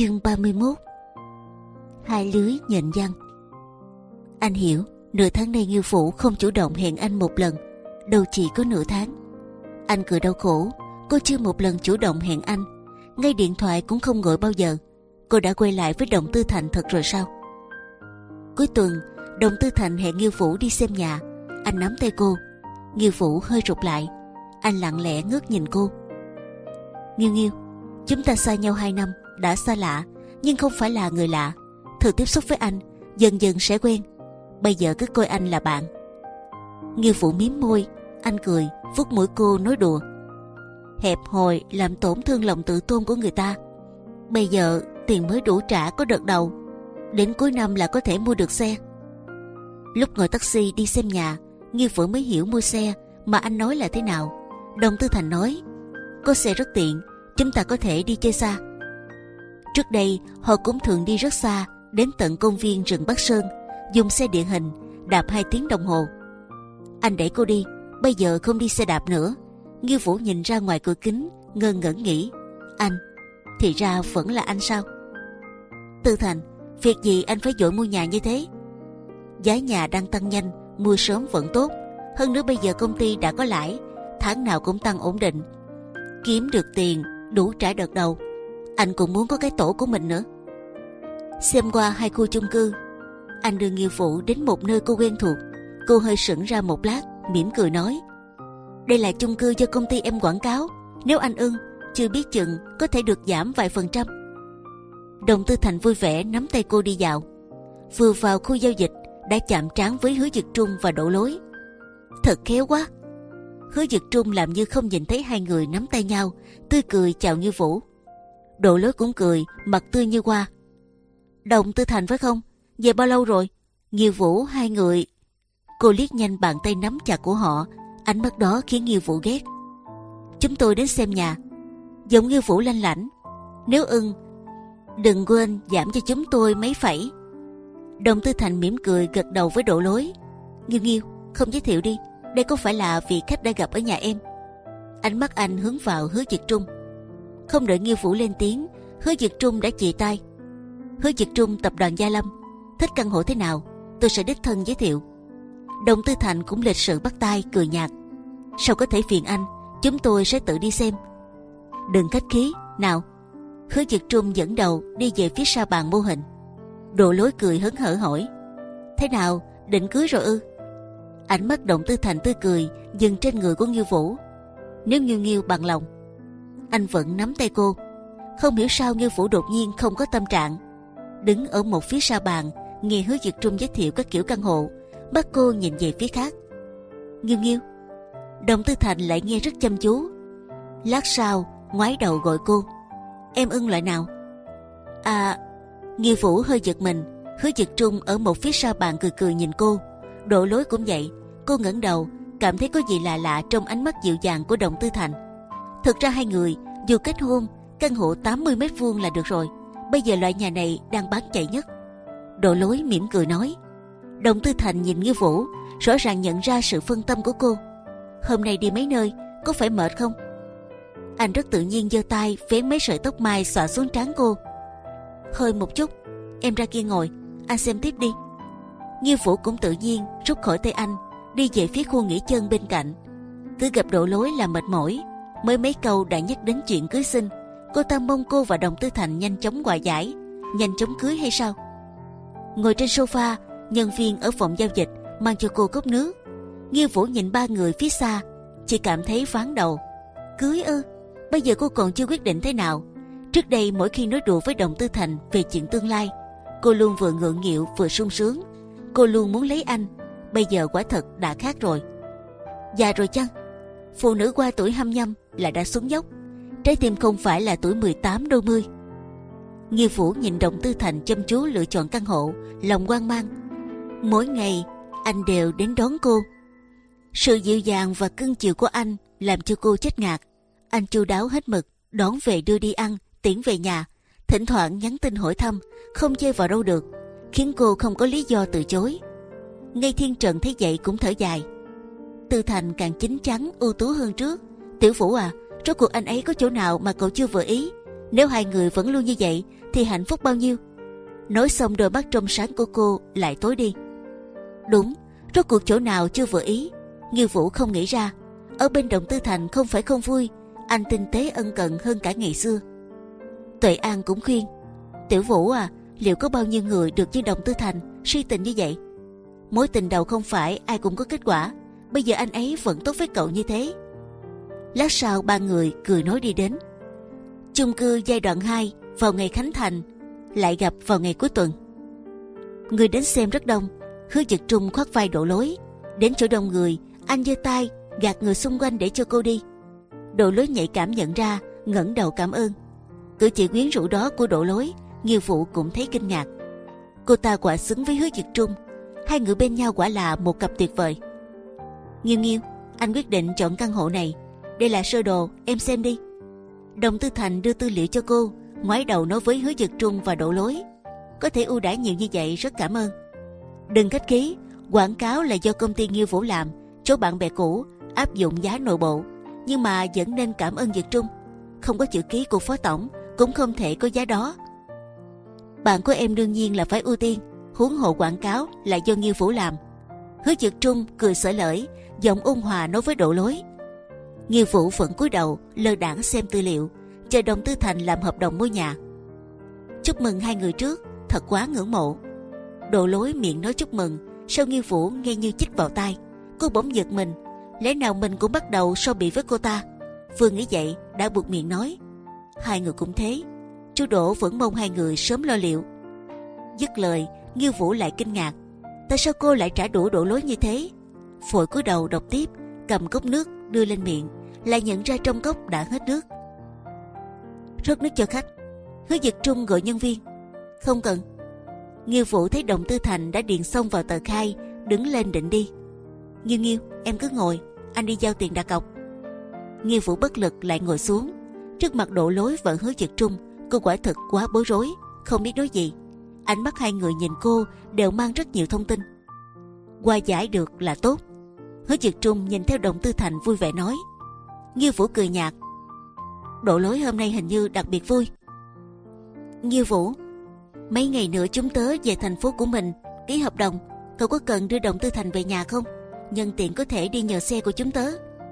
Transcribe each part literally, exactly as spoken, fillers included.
Chương ba mươi mốt. Hai lưới nhện văn. Anh hiểu, nửa tháng nay Nghiêu Phủ không chủ động hẹn anh một lần, đâu chỉ có nửa tháng. Anh cười đau khổ, cô chưa một lần chủ động hẹn anh, ngay điện thoại cũng không gọi bao giờ. Cô đã quay lại với Đồng Tư Thành thật rồi sao? Cuối tuần, Đồng Tư Thành hẹn Nghiêu Phủ đi xem nhà. Anh nắm tay cô, Nghiêu Phủ hơi rụt lại. Anh lặng lẽ ngước nhìn cô. Nghiêu Nghiêu, chúng ta xa nhau hai năm, đã xa lạ, nhưng không phải là người lạ. Thử tiếp xúc với anh, dần dần sẽ quen. Bây giờ cứ coi anh là bạn. Nghiêu Phủ mím môi, anh cười, vuốt mũi cô nói đùa. Hẹp hòi làm tổn thương lòng tự tôn của người ta. Bây giờ tiền mới đủ trả có đợt đầu, đến cuối năm là có thể mua được xe. Lúc ngồi taxi đi xem nhà, Nghiêu Phủ mới hiểu mua xe mà anh nói là thế nào. Đồng Tư Thành nói, có xe rất tiện, chúng ta có thể đi chơi xa. Trước đây họ cũng thường đi rất xa, đến tận công viên rừng Bắc Sơn, dùng xe địa hình đạp hai tiếng đồng hồ. Anh đẩy cô đi, bây giờ không đi xe đạp nữa. Nghiêu Phủ nhìn ra ngoài cửa kính, ngơ ngẩn nghĩ, anh, thì ra vẫn là anh sao? Tư Thành, việc gì anh phải vội mua nhà như thế? Giá nhà đang tăng nhanh, mua sớm vẫn tốt. Hơn nữa bây giờ công ty đã có lãi, tháng nào cũng tăng ổn định, kiếm được tiền đủ trả đợt đầu. Anh cũng muốn có cái tổ của mình nữa. Xem qua hai khu chung cư, anh đưa Nghiêu Phủ đến một nơi cô quen thuộc. Cô hơi sững ra một lát, mỉm cười nói, đây là chung cư do công ty em quảng cáo, nếu anh ưng, chưa biết chừng có thể được giảm vài phần trăm. Đồng Tư Thành vui vẻ nắm tay cô đi dạo. Vừa vào khu giao dịch đã chạm trán với Hứa Dực Trung và Đỗ Lối. Thật khéo quá. Hứa Dực Trung làm như không nhìn thấy hai người nắm tay nhau, tươi cười chào Nghiêu Phủ. Đỗ Lối cũng cười, mặt tươi như hoa. Đồng Tư Thành phải không? Về bao lâu rồi? Nghiêu Vũ hai người. Cô liếc nhanh bàn tay nắm chặt của họ, ánh mắt đó khiến Nghiêu Vũ ghét. Chúng tôi đến xem nhà. Giọng Nghiêu Vũ lanh lảnh. Nếu ưng, đừng quên giảm cho chúng tôi mấy phẩy. Đồng Tư Thành mỉm cười gật đầu với Đỗ Lối. Nghiêu Nghiêu, không giới thiệu đi, đây có phải là vị khách đã gặp ở nhà em? Ánh mắt anh hướng vào Hứa Dực Trung. Không đợi Nghiêu Vũ lên tiếng, Hứa Dực Trung đã chì tay. Hứa Dực Trung, tập đoàn Gia Lâm, thích căn hộ thế nào, tôi sẽ đích thân giới thiệu. Đồng Tư Thành cũng lịch sự bắt tay cười nhạt. Sao có thể phiền anh, chúng tôi sẽ tự đi xem. Đừng khách khí, nào. Hứa Dực Trung dẫn đầu đi về phía sau bàn mô hình. Đỗ Lối cười hớn hở hỏi, thế nào, định cưới rồi ư? Ánh mắt Đồng Tư Thành tươi cười dừng trên người của Nghiêu Vũ. Nếu Nghiêu Nghiêu bằng lòng. Anh vẫn nắm tay cô. Không hiểu sao Nghiêu Vũ đột nhiên không có tâm trạng, đứng ở một phía sau bàn nghe Hứa Dực Trung giới thiệu các kiểu căn hộ, bắt cô nhìn về phía khác. Nghiêu Nghiêu. Đồng Tư Thành lại nghe rất chăm chú. Lát sau ngoái đầu gọi cô, em ưng loại nào? À. Nghiêu Vũ hơi giật mình. Hứa Dực Trung ở một phía sau bàn cười cười nhìn cô. Đỗ Lối cũng vậy. Cô ngẩng đầu, cảm thấy có gì lạ lạ trong ánh mắt dịu dàng của Đồng Tư Thành. Thực ra hai người dù kết hôn, căn hộ tám mươi mét vuông là được rồi. Bây giờ loại nhà này đang bán chạy nhất. Đỗ Lối mỉm cười nói. Đồng Tư Thành nhìn Nghiêu Vũ, rõ ràng nhận ra sự phân tâm của cô. Hôm nay đi mấy nơi, có phải mệt không? Anh rất tự nhiên giơ tay vén mấy sợi tóc mai xõa xuống trán cô. Hơi một chút, em ra kia ngồi, anh xem tiếp đi. Nghiêu Vũ cũng tự nhiên rút khỏi tay anh, đi về phía khu nghỉ chân bên cạnh. Cứ gặp Đỗ Lối là mệt mỏi, mới mấy câu đã nhắc đến chuyện cưới xin. Cô ta mong cô và Đồng Tư Thành nhanh chóng hòa giải, nhanh chóng cưới hay sao? Ngồi trên sofa, nhân viên ở phòng giao dịch mang cho cô cốc nước. Nghiêu Vũ nhìn ba người phía xa, chỉ cảm thấy ván đầu. Cưới ư? Bây giờ cô còn chưa quyết định thế nào. Trước đây mỗi khi nói đùa với Đồng Tư Thành về chuyện tương lai, cô luôn vừa ngượng nghịu vừa sung sướng. Cô luôn muốn lấy anh. Bây giờ quả thật đã khác rồi. Già rồi chăng? Phụ nữ qua tuổi hăm nhăm là đã xuống dốc. Trái tim không phải là tuổi mười tám đôi mươi. Nghiêu Vũ nhìn Đồng Tư Thành chăm chú lựa chọn căn hộ, lòng hoang mang. Mỗi ngày anh đều đến đón cô. Sự dịu dàng và cưng chiều của anh làm cho cô chết ngạt. Anh chu đáo hết mực, đón về đưa đi ăn, tiễn về nhà, thỉnh thoảng nhắn tin hỏi thăm, không chơi vào đâu được, khiến cô không có lý do từ chối. Ngay Thiên Trần thấy vậy cũng thở dài. Tư Thành càng chín chắn ưu tú hơn trước. Tiểu Vũ à, rốt cuộc anh ấy có chỗ nào mà cậu chưa vừa ý? Nếu hai người vẫn luôn như vậy thì hạnh phúc bao nhiêu. Nói xong đôi mắt trong sáng của cô lại tối đi. Đúng, rốt cuộc chỗ nào chưa vừa ý, Nghiêu Vũ không nghĩ ra. Ở bên Động Tư Thành không phải không vui, anh tinh tế ân cần hơn cả ngày xưa. Tuệ An cũng khuyên, Tiểu Vũ à, liệu có bao nhiêu người được như Động Tư Thành si tình như vậy? Mối tình đầu không phải ai cũng có kết quả. Bây giờ anh ấy vẫn tốt với cậu như thế. Lát sau ba người cười nói đi đến chung cư giai đoạn hai vào ngày khánh thành, lại gặp vào ngày cuối tuần. Người đến xem rất đông. Hứa Dực Trung khoác vai Đỗ Lối. Đến chỗ đông người, anh giơ tay gạt người xung quanh để cho cô đi. Đỗ Lối nhạy cảm nhận ra, ngẩng đầu cảm ơn. Cử chỉ quyến rũ đó của Đỗ Lối, Nghiêu Vũ cũng thấy kinh ngạc. Cô ta quả xứng với Hứa Dực Trung. Hai người bên nhau quả là một cặp tuyệt vời. Nghiêu Nghiêu, anh quyết định chọn căn hộ này. Đây là sơ đồ, em xem đi. Động Tư Thành đưa tư liệu cho cô, ngoái đầu nói với Hứa Dực Trung và Đỗ Lối. Có thể ưu đãi nhiều như vậy, rất cảm ơn. Đừng khách khí, quảng cáo là do công ty Nghiêu Vũ làm, chỗ bạn bè cũ, áp dụng giá nội bộ. Nhưng mà vẫn nên cảm ơn Dực Trung. Không có chữ ký của phó tổng cũng không thể có giá đó. Bạn của em đương nhiên là phải ưu tiên, huống hộ quảng cáo là do Nghiêu Vũ làm. Hứa Dực Trung cười xởi lởi, giọng ôn hòa nói với Đỗ Lối. Nghiêu Vũ vẫn cúi đầu lơ đãng xem tư liệu, chờ Động Tư Thành làm hợp đồng mua nhà. Chúc mừng hai người trước, thật quá ngưỡng mộ. Đỗ Lối miệng nói chúc mừng, sau Nghiêu Vũ nghe như chích vào tai. Cô bỗng giật mình, lẽ nào mình cũng bắt đầu so bì với cô ta? Vừa nghĩ vậy đã buột miệng nói, hai người cũng thế. Chú Đỗ vẫn mong hai người sớm lo liệu. Dứt lời, Nghiêu Vũ lại kinh ngạc, tại sao cô lại trả đũa Đỗ Lối như thế? Vội cúi đầu đọc tiếp, cầm cốc nước đưa lên miệng, lại nhận ra trong cốc đã hết nước. Rót nước cho khách. Hứa Dực Trung gọi nhân viên. Không cần. Nghiêu Vũ thấy Động Tư Thành đã điền xong vào tờ khai, đứng lên định đi. Nghiêu Nghiêu, em cứ ngồi, anh đi giao tiền đặt cọc. Nghiêu Vũ bất lực lại ngồi xuống. Trước mặt Đỗ Lối và Hứa Dực Trung, cô quả thực quá bối rối, không biết nói gì. Ánh mắt hai người nhìn cô đều mang rất nhiều thông tin. Qua giải được là tốt. Hứa Dực Trung nhìn theo Động Tư Thành vui vẻ nói. Nghiêu Vũ cười nhạt. Đỗ Lối hôm nay hình như đặc biệt vui. Nghiêu Vũ, mấy ngày nữa chúng tớ về thành phố của mình ký hợp đồng. Cậu có cần đưa Động Tư Thành về nhà không? Nhân tiện có thể đi nhờ xe của chúng tớ.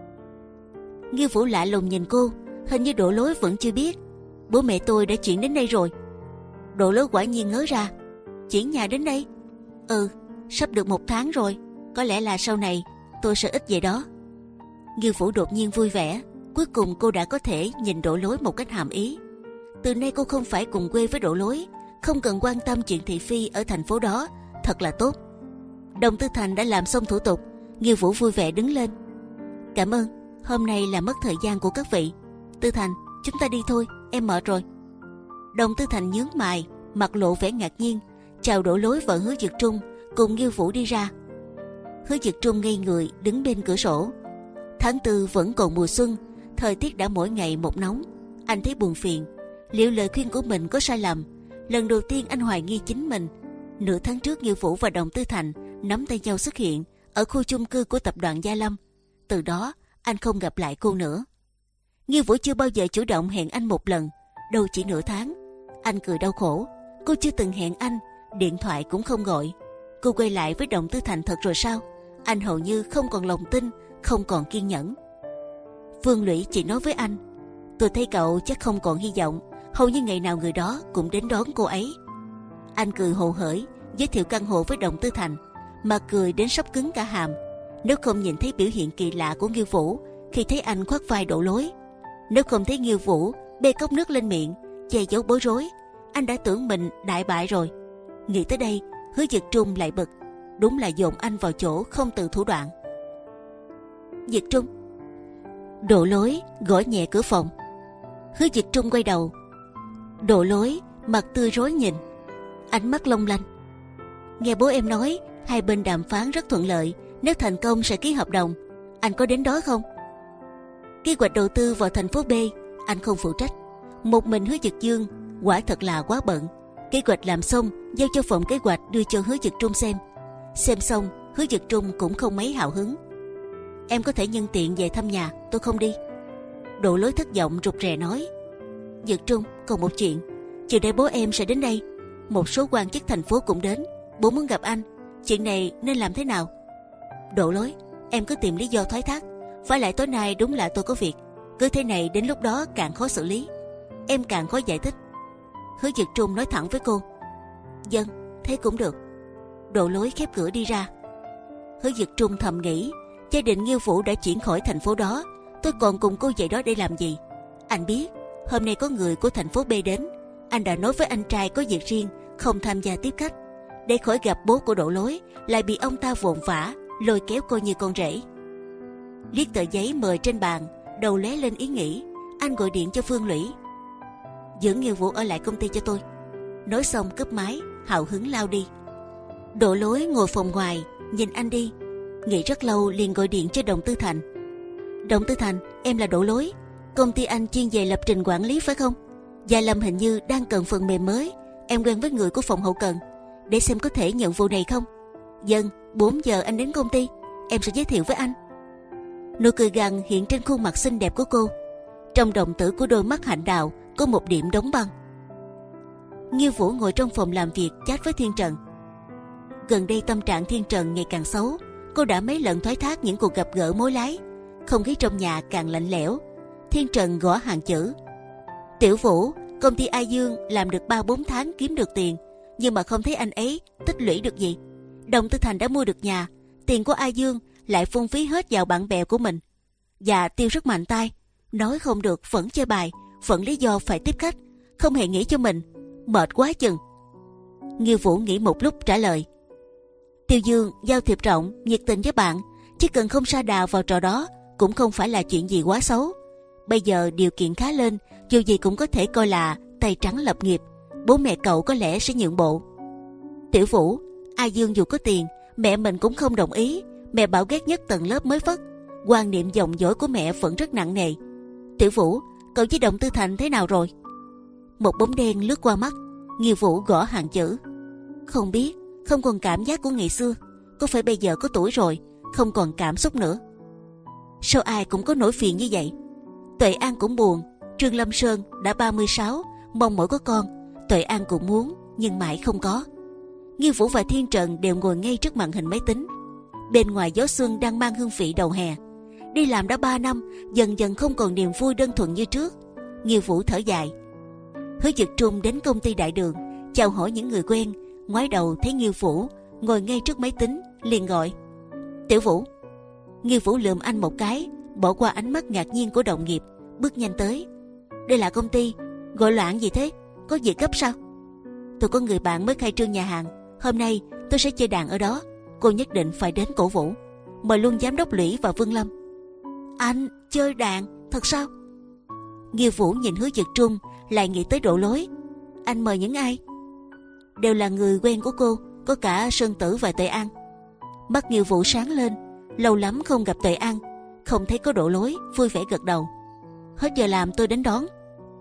Nghiêu Vũ lạ lùng nhìn cô, hình như Đỗ Lối vẫn chưa biết. Bố mẹ tôi đã chuyển đến đây rồi. Đỗ Lối quả nhiên ngớ ra. Chuyển nhà đến đây? Ừ, sắp được một tháng rồi. Có lẽ là sau này tôi sẽ ít về đó. Nghiêu Vũ đột nhiên vui vẻ. Cuối cùng cô đã có thể nhìn Đỗ Lối một cách hàm ý. Từ nay cô không phải cùng quê với Đỗ Lối, không cần quan tâm chuyện thị phi ở thành phố đó. Thật là tốt. Động Tư Thành đã làm xong thủ tục. Nghiêu Vũ vui vẻ đứng lên. Cảm ơn, hôm nay là mất thời gian của các vị. Tư Thành, chúng ta đi thôi, em mệt rồi. Động Tư Thành nhướng mày, mặt lộ vẻ ngạc nhiên, chào Đỗ Lối và Hứa Dực Trung, cùng Nghiêu Vũ đi ra. Hứa Dực Trung ngây người đứng bên cửa sổ. Tháng tư vẫn còn mùa xuân, thời tiết đã mỗi ngày một nóng. Anh thấy buồn phiền. Liệu lời khuyên của mình có sai lầm? Lần đầu tiên anh hoài nghi chính mình. Nửa tháng trước Nghiêu Vũ và Động Tư Thành nắm tay nhau xuất hiện ở khu chung cư của tập đoàn Gia Lâm. Từ đó anh không gặp lại cô nữa. Nghiêu Vũ chưa bao giờ chủ động hẹn anh một lần, đâu chỉ nửa tháng. Anh cười đau khổ. Cô chưa từng hẹn anh, điện thoại cũng không gọi. Cô quay lại với Động Tư Thành thật rồi sao? Anh hầu như không còn lòng tin, không còn kiên nhẫn. Vương Lũy chỉ nói với anh, tôi thấy cậu chắc không còn hy vọng. Hầu như ngày nào người đó cũng đến đón cô ấy. Anh cười hồ hởi, giới thiệu căn hộ với Động Tư Thành, mà cười đến sắp cứng cả hàm. Nếu không nhìn thấy biểu hiện kỳ lạ của Nghiêu Vũ khi thấy anh khoác vai Đỗ Lối, nếu không thấy Nghiêu Vũ bê cốc nước lên miệng che giấu bối rối, anh đã tưởng mình đại bại rồi. Nghĩ tới đây, Hứa Dực Trung lại bực. Đúng là dồn anh vào chỗ không từ thủ đoạn. Dực Trung. Đỗ Lối gõ nhẹ cửa phòng. Hứa Dực Trung quay đầu. Đỗ Lối mặt tươi rối nhìn, ánh mắt long lanh. Nghe bố em nói hai bên đàm phán rất thuận lợi, nếu thành công sẽ ký hợp đồng. Anh có đến đó không? Kế hoạch đầu tư vào thành phố B anh không phụ trách. Một mình Hứa Dực Dương quả thật là quá bận. Kế hoạch làm xong giao cho phòng kế hoạch đưa cho Hứa Dực Trung xem. Xem xong Hứa Dực Trung cũng không mấy hào hứng. Em có thể nhân tiện về thăm nhà, tôi không đi. Đỗ Lối thất vọng rụt rè nói. Dực Trung, còn một chuyện. Chiều nay bố em sẽ đến đây, một số quan chức thành phố cũng đến. Bố muốn gặp anh. Chuyện này nên làm thế nào? Độ lối, em cứ tìm lý do thoái thác. Phải lại tối nay đúng là tôi có việc. Cứ thế này đến lúc đó càng khó xử lý, em càng khó giải thích. Hứa Dực Trung nói thẳng với cô. Vâng, thế cũng được. Độ lối khép cửa đi ra. Hứa Dực Trung thầm nghĩ, gia đình Nghiêu Vũ đã chuyển khỏi thành phố đó, tôi còn cùng cô vậy đó để làm gì? Anh biết hôm nay có người của thành phố B đến. Anh đã nói với anh trai có việc riêng, không tham gia tiếp khách, để khỏi gặp bố của Độ lối lại bị ông ta vồn vã lôi kéo cô như con rể. Liếc tờ giấy mời trên bàn, đầu lóe lên ý nghĩ. Anh gọi điện cho Phương Lũy. Giữ Nghiêu Vũ ở lại công ty cho tôi. Nói xong cúp máy, hào hứng lao đi. Độ lối ngồi phòng ngoài nhìn anh đi, nghĩ rất lâu liền gọi điện cho Đồng Tư Thành. Đồng Tư Thành, em là Độ lối. Công ty anh chuyên về lập trình quản lý phải không? Gia Lâm hình như đang cần phần mềm mới. Em quen với người của phòng hậu cần, để xem có thể nhận vụ này không. Vâng, bốn giờ anh đến công ty, em sẽ giới thiệu với anh. Nụ cười gằn hiện trên khuôn mặt xinh đẹp của cô. Trong đồng tử của đôi mắt hạnh đào có một điểm đóng băng. Nghiêu Vũ ngồi trong phòng làm việc chat với Thiên Trần. Gần đây tâm trạng Thiên Trần ngày càng xấu. Cô đã mấy lần thoái thác những cuộc gặp gỡ mối lái. Không khí trong nhà càng lạnh lẽo. Thiên Trần gõ hàng chữ. Tiểu Vũ, công ty A Dương làm được ba bốn tháng kiếm được tiền, nhưng mà không thấy anh ấy tích lũy được gì. Đồng Tư Thành đã mua được nhà, tiền của A Dương lại phung phí hết vào bạn bè của mình. Và Tiêu rất mạnh tay, nói không được vẫn chơi bài, vẫn lý do phải tiếp khách, không hề nghĩ cho mình, mệt quá chừng. Nghiêu Vũ nghĩ một lúc trả lời. Tiêu Dương giao thiệp rộng, nhiệt tình với bạn, chỉ cần không sa đà vào trò đó cũng không phải là chuyện gì quá xấu. Bây giờ điều kiện khá lên, dù gì cũng có thể coi là tay trắng lập nghiệp. Bố mẹ cậu có lẽ sẽ nhượng bộ. Tiểu Vũ, A Dương dù có tiền, mẹ mình cũng không đồng ý. Mẹ bảo ghét nhất tầng lớp mới phất. Quan niệm dòng dõi của mẹ vẫn rất nặng nề. Tiểu Vũ, cậu với Đồng Tư Thành thế nào rồi? Một bóng đen lướt qua mắt. Nghiêu Vũ gõ hàng chữ. Không biết, không còn cảm giác của ngày xưa. Có phải bây giờ có tuổi rồi, không còn cảm xúc nữa? Sao ai cũng có nỗi phiền như vậy? Tuệ An cũng buồn. Trương Lâm Sơn đã ba mươi sáu, mong mỏi có con. Tuệ An cũng muốn, nhưng mãi không có. Nghiêu Vũ và Thiên Trần đều ngồi ngay trước màn hình máy tính. Bên ngoài gió xuân đang mang hương vị đầu hè. Đi làm đã ba năm, dần dần không còn niềm vui đơn thuần như trước. Nghiêu Vũ thở dài. Hứa Dực Trung đến công ty Đại Đường, chào hỏi những người quen. Ngoái đầu thấy Nghiêu Vũ ngồi ngay trước máy tính, liền gọi. Tiểu Vũ. Nghiêu Vũ lườm anh một cái, bỏ qua ánh mắt ngạc nhiên của đồng nghiệp, bước nhanh tới. Đây là công ty, gọi loạn gì thế? Có việc gấp sao? Tôi có người bạn mới khai trương nhà hàng, hôm nay tôi sẽ chơi đàn ở đó, cô nhất định phải đến cổ vũ. Mời luôn giám đốc Lũy và Vương Lâm. Anh chơi đàn thật sao? Nghiêu Vũ nhìn Hứa Dực Trung, lại nghĩ tới Độ lối. Anh mời những ai? Đều là người quen của cô, có cả Sơn Tử và Tuệ An. Mắt Nghiêu Vũ sáng lên, lâu lắm không gặp Tuệ An, không thấy có Độ lối, vui vẻ gật đầu. Hết giờ làm tôi đến đón.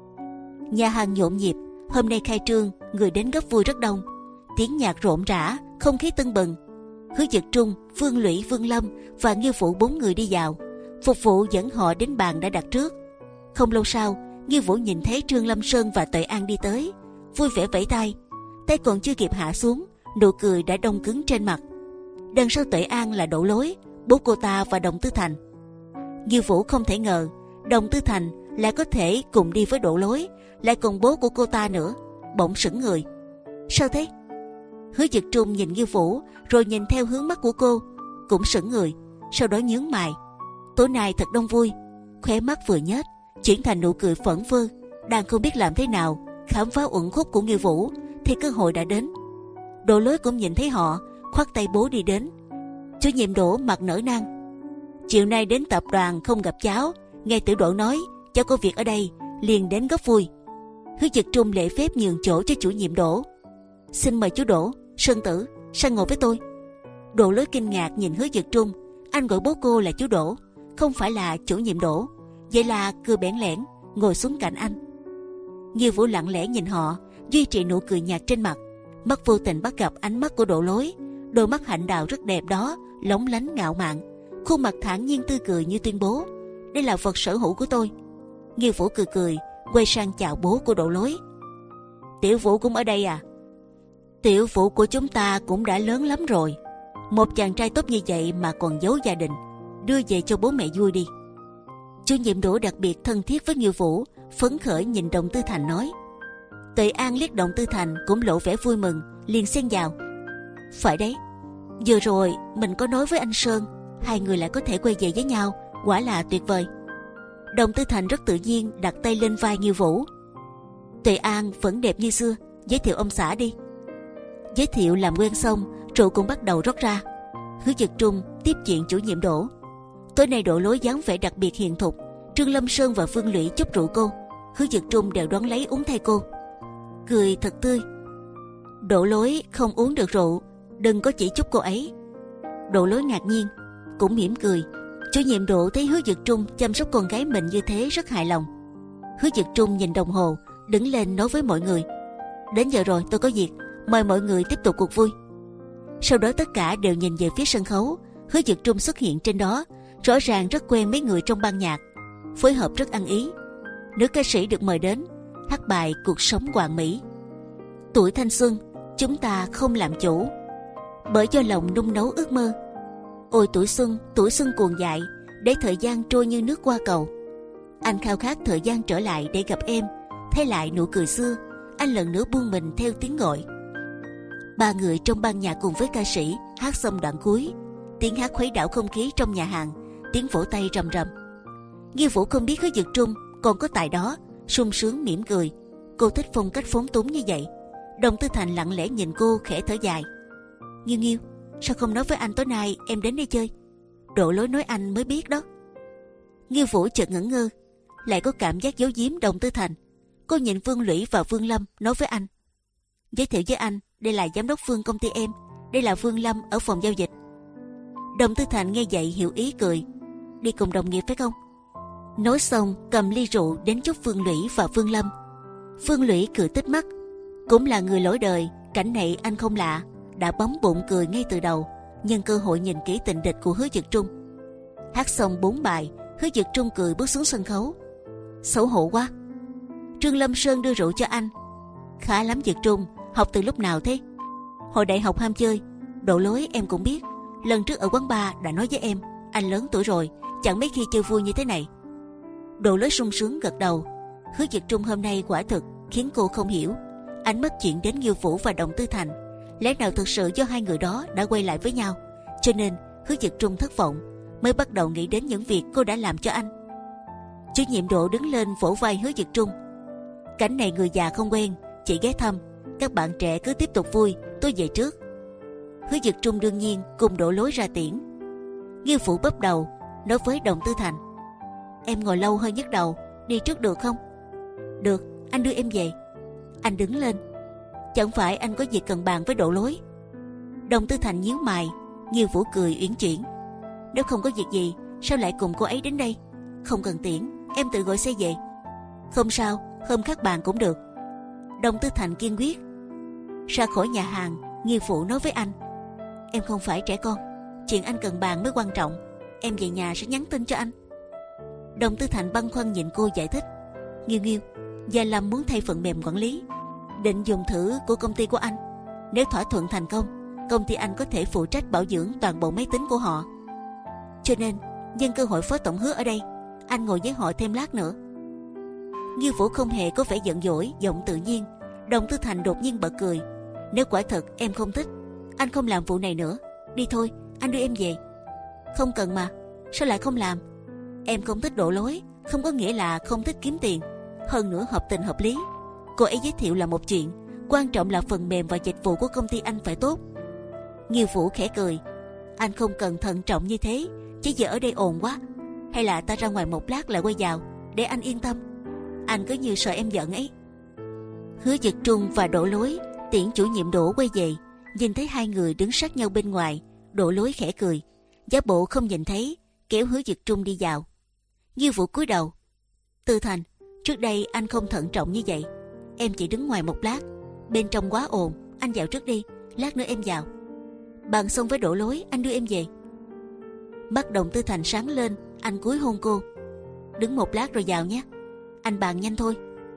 Nhà hàng nhộn nhịp, hôm nay khai trương, người đến gấp vui rất đông. Tiếng nhạc rộn rã, không khí tưng bừng. Hứa Dực Trung, Phương Lũy, Vương Lâm và Nghiêu Vũ bốn người đi vào. Phục vụ dẫn họ đến bàn đã đặt trước. Không lâu sau, Nghiêu Vũ nhìn thấy Trương Lâm Sơn và Tuệ An đi tới, vui vẻ vẫy tay. Tay còn chưa kịp hạ xuống, nụ cười đã đông cứng trên mặt. Đằng sau Tuệ An là Độ lối, bố cô ta và Đồng Tư Thành. Nghiêu Vũ không thể ngờ Đồng Tư Thành lại có thể cùng đi với Độ lối, lại cùng bố của cô ta nữa, bỗng sững người. Sao thế? Hứa Dực Trung nhìn Nghiêu Vũ, rồi nhìn theo hướng mắt của cô, cũng sững người, sau đó nhướng mày. Tối nay thật đông vui, khóe mắt vừa nhếch chuyển thành nụ cười phẫn phơ. Đang không biết làm thế nào khám phá uẩn khúc của Nghiêu Vũ, thì cơ hội đã đến. Độ lối cũng nhìn thấy họ, khoác tay bố đi đến. Chủ nhiệm Đỗ mặt nở nang. Chiều nay đến tập đoàn không gặp cháu, nghe Tiểu Đỗ nói cháu có việc ở đây, liền đến góp vui. Hứa Dực Trung lễ phép nhường chỗ cho chủ nhiệm Đỗ. Xin mời chú Đỗ, Sơn Tử sang ngồi với tôi. Độ lối kinh ngạc nhìn Hứa Dực Trung, anh gọi bố cô là chú Đỗ, không phải là chủ nhiệm Đỗ. Vậy là cười bẽn lẽn ngồi xuống cạnh anh. Nghiêu Vũ lặng lẽ nhìn họ, duy trì nụ cười nhạt trên mặt. Mắt vô tình bắt gặp ánh mắt của Độ lối, đôi mắt hạnh đào rất đẹp đó lóng lánh ngạo mạn, khuôn mặt thản nhiên tươi cười như tuyên bố: đây là vật sở hữu của tôi. Nghiêu Vũ cười cười, quay sang chào bố của Đỗ Lối. Tiểu Vũ cũng ở đây à? Tiểu Vũ của chúng ta cũng đã lớn lắm rồi. Một chàng trai tốt như vậy mà còn giấu gia đình, đưa về cho bố mẹ vui đi. Chủ nhiệm Đỗ đặc biệt thân thiết với Nghiêu Vũ, phấn khởi nhìn Đồng Tư Thành nói. Tuệ An liếc Đồng Tư Thành cũng lộ vẻ vui mừng, liền xen vào. Phải đấy, vừa rồi mình có nói với anh Sơn, hai người lại có thể quay về với nhau, quả là tuyệt vời. Đồng Tư Thành rất tự nhiên đặt tay lên vai Nghiêu Vũ. Tuệ An vẫn đẹp như xưa, giới thiệu ông xã đi. Giới thiệu làm quen xong, rượu cũng bắt đầu rót ra. Hứa Dực Trung tiếp chuyện chủ nhiệm Đỗ. Tối nay Đỗ Lối dáng vẻ đặc biệt hiền thục, Trương Lâm Sơn và Phương Lũy chúc rượu cô, Hứa Dực Trung đều đón lấy uống thay cô, cười thật tươi. Đỗ Lối không uống được rượu, đừng có chỉ chúc cô ấy. Đỗ Lối ngạc nhiên, cũng mỉm cười. Chủ nhiệm Đỗ thấy Hứa Dực Trung chăm sóc con gái mình như thế rất hài lòng. Hứa Dực Trung nhìn đồng hồ, đứng lên nói với mọi người. Đến giờ rồi, tôi có việc, mời mọi người tiếp tục cuộc vui. Sau đó tất cả đều nhìn về phía sân khấu. Hứa Dực Trung xuất hiện trên đó, rõ ràng rất quen mấy người trong ban nhạc, phối hợp rất ăn ý. Nữ ca sĩ được mời đến hát bài Cuộc Sống Hoàn Mỹ. Tuổi thanh xuân chúng ta không làm chủ, bởi do lòng nung nấu ước mơ. Ôi tuổi xuân, tuổi xuân cuồng dại, để thời gian trôi như nước qua cầu. Anh khao khát thời gian trở lại để gặp em, thấy lại nụ cười xưa. Anh lần nữa buông mình theo tiếng gọi. Ba người trong ban nhạc cùng với ca sĩ hát xong đoạn cuối, tiếng hát khuấy đảo không khí trong nhà hàng, tiếng vỗ tay rầm rầm. Nghiêu Vũ không biết Hứa Dực Trung còn có tài đó, sung sướng mỉm cười. Cô thích phong cách phóng túng như vậy. Đồng Tư Thành lặng lẽ nhìn cô khẽ thở dài. Nghiêu Nghiêu, sao không nói với anh tối nay em đến đây chơi? Đỗ Lối nói anh mới biết đó. Nghiêu Vũ chợt ngẩn ngơ, lại có cảm giác giấu giếm Đồng Tư Thành. Cô nhìn Vương Lũy và Vương Lâm nói với anh. Giới thiệu với anh, đây là giám đốc Vương công ty em, đây là Vương Lâm ở phòng giao dịch. Đồng Tư Thành nghe vậy hiểu ý cười. Đi cùng đồng nghiệp phải không? Nói xong cầm ly rượu đến chúc Vương Lũy và Vương Lâm. Vương Lũy cười tít mắt, cũng là người lỗi đời, cảnh này anh không lạ, đã bấm bụng cười ngay từ đầu, nhân cơ hội nhìn kỹ tình địch của Hứa Dực Trung. Hát xong bốn bài, Hứa Dực Trung cười bước xuống sân khấu. Xấu hổ quá. Trương Lâm Sơn đưa rượu cho anh. Khá lắm Dực Trung, học từ lúc nào thế? Hồi đại học ham chơi. Đỗ Lối em cũng biết, lần trước ở quán bar đã nói với em, anh lớn tuổi rồi, chẳng mấy khi chơi vui như thế này. Đỗ Lối sung sướng gật đầu. Hứa Dực Trung hôm nay quả thực khiến cô không hiểu. Ánh mắt chuyển đến Nghiêu Vũ và Đồng Tư Thành. Lẽ nào thực sự do hai người đó đã quay lại với nhau, cho nên Hứa Dực Trung thất vọng, mới bắt đầu nghĩ đến những việc cô đã làm cho anh. Chủ nhiệm Đỗ đứng lên vỗ vai Hứa Dực Trung. Cảnh này người già không quen, chỉ ghé thăm. Các bạn trẻ cứ tiếp tục vui, tôi về trước. Hứa Dực Trung đương nhiên cùng Đỗ Lối ra tiễn. Nghiêu Vũ bấp đầu nói với Đồng Tư Thành. Em ngồi lâu hơi nhức đầu, đi trước được không? Được, anh đưa em về. Anh đứng lên. Chẳng phải anh có việc cần bàn với Đỗ Lối? Đồng Tư Thành nhíu mày. Nghiêu Vũ cười uyển chuyển. Nếu không có việc gì, sao lại cùng cô ấy đến đây? Không cần tiễn, em tự gọi xe về. Không sao, hôm khác bàn cũng được. Đồng Tư Thành kiên quyết. Ra khỏi nhà hàng, Nghiêu Vũ nói với anh. Em không phải trẻ con, chuyện anh cần bàn mới quan trọng. Em về nhà sẽ nhắn tin cho anh. Đồng Tư Thành băn khoăn nhìn cô giải thích. Nghiêu Nghiêu, Gia Lâm muốn thay phần mềm quản lý, định dùng thử của công ty của anh. Nếu thỏa thuận thành công, công ty anh có thể phụ trách bảo dưỡng toàn bộ máy tính của họ. Cho nên nhân cơ hội Phó tổng Hứa ở đây, anh ngồi với họ thêm lát nữa. Nghiêu Vũ không hề có vẻ giận dỗi, giọng tự nhiên. Đồng Tư Thành đột nhiên bật cười. Nếu quả thật em không thích, anh không làm vụ này nữa. Đi thôi, anh đưa em về. Không cần mà, sao lại không làm? Em không thích Đỗ Lối, không có nghĩa là không thích kiếm tiền. Hơn nữa hợp tình hợp lý. Cô ấy giới thiệu là một chuyện, quan trọng là phần mềm và dịch vụ của công ty anh phải tốt. Nghiêu Vũ khẽ cười. Anh không cần thận trọng như thế, chứ giờ ở đây ồn quá. Hay là ta ra ngoài một lát lại quay vào, để anh yên tâm. Anh cứ như sợ em giận ấy. Hứa Dực Trung và Đỗ Lối tiễn chủ nhiệm Đỗ quay về. Nhìn thấy hai người đứng sát nhau bên ngoài, Đỗ Lối khẽ cười, giả bộ không nhìn thấy, kéo Hứa Dực Trung đi vào. Nghiêu Vũ cúi đầu. Tư Thành, trước đây anh không thận trọng như vậy. Em chỉ đứng ngoài một lát, bên trong quá ồn, anh vào trước đi, lát nữa em vào. Bàn xong với Đỗ Lối, anh đưa em về. Mắt Đồng Tư Thành sáng lên, anh cúi hôn cô. Đứng một lát rồi vào nhé. Anh bàn nhanh thôi,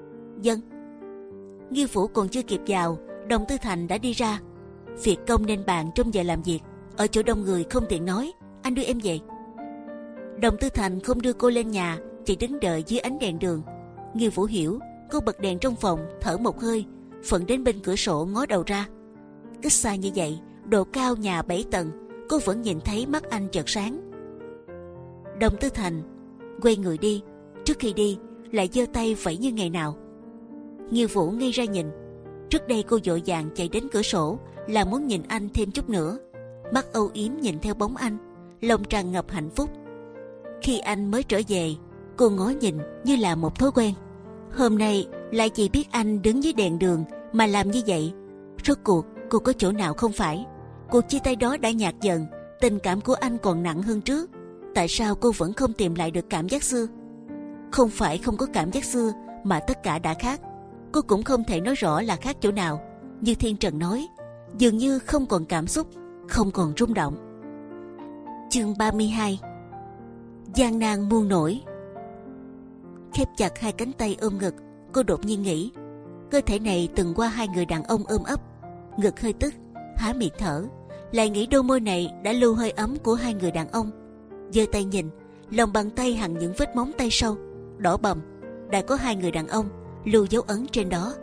Dân. Nghiêu Phủ còn chưa kịp vào, Đồng Tư Thành đã đi ra. Việc công nên bàn trong giờ làm việc, ở chỗ đông người không tiện nói. Anh đưa em về. Đồng Tư Thành không đưa cô lên nhà, chỉ đứng đợi dưới ánh đèn đường. Nghiêu Phủ hiểu, cô bật đèn trong phòng, thở một hơi, phận đến bên cửa sổ ngó đầu ra. Cách xa như vậy, độ cao nhà bảy tầng, cô vẫn nhìn thấy mắt anh chợt sáng. Đồng Tư Thành quay người đi, trước khi đi lại giơ tay vẫy như ngày nào. Nghiêu Phủ ngây ra nhìn. Trước đây cô vội vàng chạy đến cửa sổ là muốn nhìn anh thêm chút nữa, mắt âu yếm nhìn theo bóng anh, lòng tràn ngập hạnh phúc. Khi anh mới trở về, cô ngó nhìn như là một thói quen. Hôm nay lại chỉ biết anh đứng dưới đèn đường mà làm như vậy. Rốt cuộc cô có chỗ nào không phải? Cuộc chia tay đó đã nhạt dần, tình cảm của anh còn nặng hơn trước. Tại sao cô vẫn không tìm lại được cảm giác xưa? Không phải không có cảm giác xưa, mà tất cả đã khác. Cô cũng không thể nói rõ là khác chỗ nào. Như Thiên Trần nói, dường như không còn cảm xúc, không còn rung động. Chương ba mươi hai. Gian nan muôn nỗi. Khép chặt hai cánh tay ôm ngực, cô đột nhiên nghĩ, cơ thể này từng qua hai người đàn ông ôm ấp. Ngực hơi tức, há miệng thở, lại nghĩ đôi môi này đã lưu hơi ấm của hai người đàn ông. Giơ tay nhìn, lòng bàn tay hằn những vết móng tay sâu, đỏ bầm, đã có hai người đàn ông lưu dấu ấn trên đó.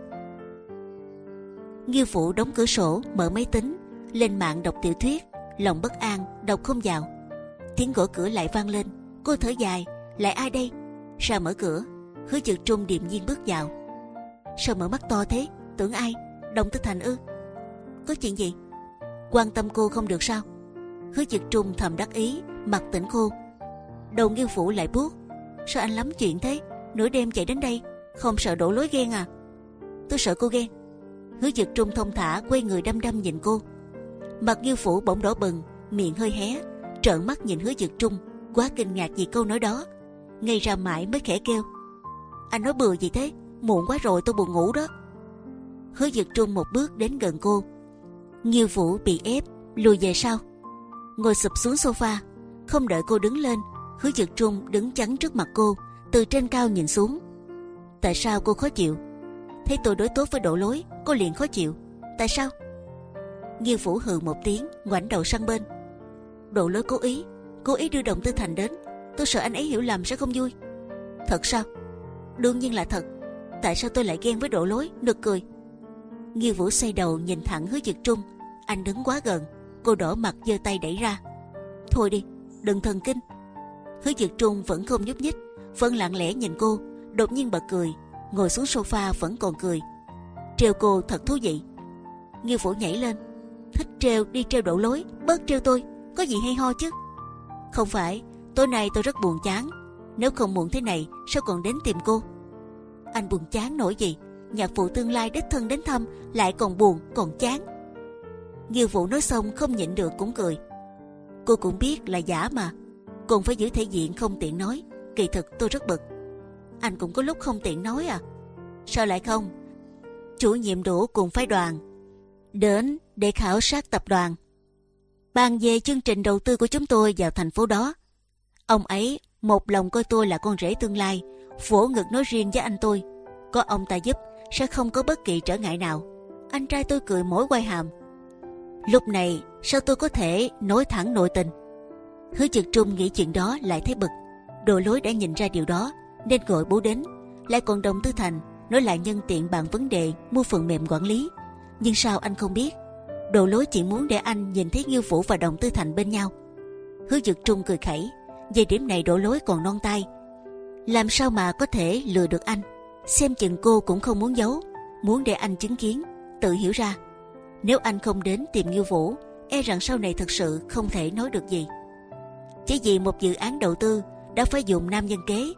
Nghiêu Phủ đóng cửa sổ, mở máy tính, lên mạng đọc tiểu thuyết. Lòng bất an, đọc không vào. Tiếng gõ cửa lại vang lên. Cô thở dài, lại ai đây? Ra mở cửa, Hứa Dực Trung điềm nhiên bước vào. Sao mở mắt to thế? Tưởng ai? Đồng Tư Thành ư? Có chuyện gì? Quan tâm cô không được sao? Hứa Dực Trung thầm đắc ý, mặt tỉnh khô. Đầu Nghiêu Phủ lại buốt. Sao anh lắm chuyện thế? Nửa đêm chạy đến đây, không sợ đổ lối ghen à? Tôi sợ cô ghen. Hứa Dực Trung thông thả quay người đăm đăm nhìn cô. Mặt Nghiêu Phủ bỗng đỏ bừng, miệng hơi hé, trợn mắt nhìn Hứa Dực Trung, quá kinh ngạc vì câu nói đó, ngây ra mãi mới khẽ kêu: Anh nói bừa gì thế? Muộn quá rồi, tôi buồn ngủ đó. Hứa Dực Trung một bước đến gần cô. Nghiêu Phủ bị ép lùi về sau, ngồi sụp xuống sofa. Không đợi cô đứng lên, Hứa Dực Trung đứng chắn trước mặt cô, từ trên cao nhìn xuống. Tại sao cô khó chịu? Thấy tôi đối tốt với Đỗ Lối, cô liền khó chịu. Tại sao? Nghiêu Phủ hừ một tiếng, ngoảnh đầu sang bên. Đỗ Lối cố ý, cố ý đưa Đồng Tư Thành đến. Tôi sợ anh ấy hiểu lầm sẽ không vui. Thật sao? Đương nhiên là thật. Tại sao tôi lại ghen với Đỗ Lối? Nực cười. Nghiêu Vũ xoay đầu nhìn thẳng Hứa Dực Trung. Anh đứng quá gần. Cô đỏ mặt giơ tay đẩy ra. Thôi đi, đừng thần kinh. Hứa Dực Trung vẫn không nhúc nhích, vẫn lặng lẽ nhìn cô. Đột nhiên bật cười, ngồi xuống sofa vẫn còn cười. Trêu cô thật thú vị. Nghiêu Vũ nhảy lên. Thích trêu đi trêu Đỗ Lối, bớt trêu tôi, có gì hay ho chứ? Không phải, tối nay tôi rất buồn chán. Nếu không muộn thế này, sao còn đến tìm cô? Anh buồn chán nổi gì? Nhạc phụ tương lai đích thân đến thăm, lại còn buồn, còn chán. Nghiêu Vũ nói xong không nhịn được cũng cười. Cô cũng biết là giả mà, còn phải giữ thể diện không tiện nói. Kỳ thực tôi rất bực. Anh cũng có lúc không tiện nói à? Sao lại không? Chủ nhiệm Đỗ cùng phái đoàn đến để khảo sát tập đoàn, bàn về chương trình đầu tư của chúng tôi vào thành phố đó. Ông ấy một lòng coi tôi là con rể tương lai, vỗ ngực nói riêng với anh tôi, có ông ta giúp sẽ không có bất kỳ trở ngại nào. Anh trai tôi cười mỏi quai hàm. Lúc này sao tôi có thể nói thẳng nội tình? Hứa Dực Trung nghĩ chuyện đó lại thấy bực. Đỗ Lối đã nhìn ra điều đó nên gọi bố đến, lại còn Đồng Tư Thành nói là nhân tiện bàn vấn đề mua phần mềm quản lý. Nhưng sao anh không biết? Đỗ Lối chỉ muốn để anh nhìn thấy Nghiêu Vũ và Đồng Tư Thành bên nhau. Hứa Dực Trung cười khẩy. Về điểm này Đỗ Lối còn non tay, làm sao mà có thể lừa được anh? Xem chừng cô cũng không muốn giấu, muốn để anh chứng kiến, tự hiểu ra. Nếu anh không đến tìm Nghiêu Vũ, e rằng sau này thật sự không thể nói được gì. Chỉ vì một dự án đầu tư đã phải dùng nam nhân kế.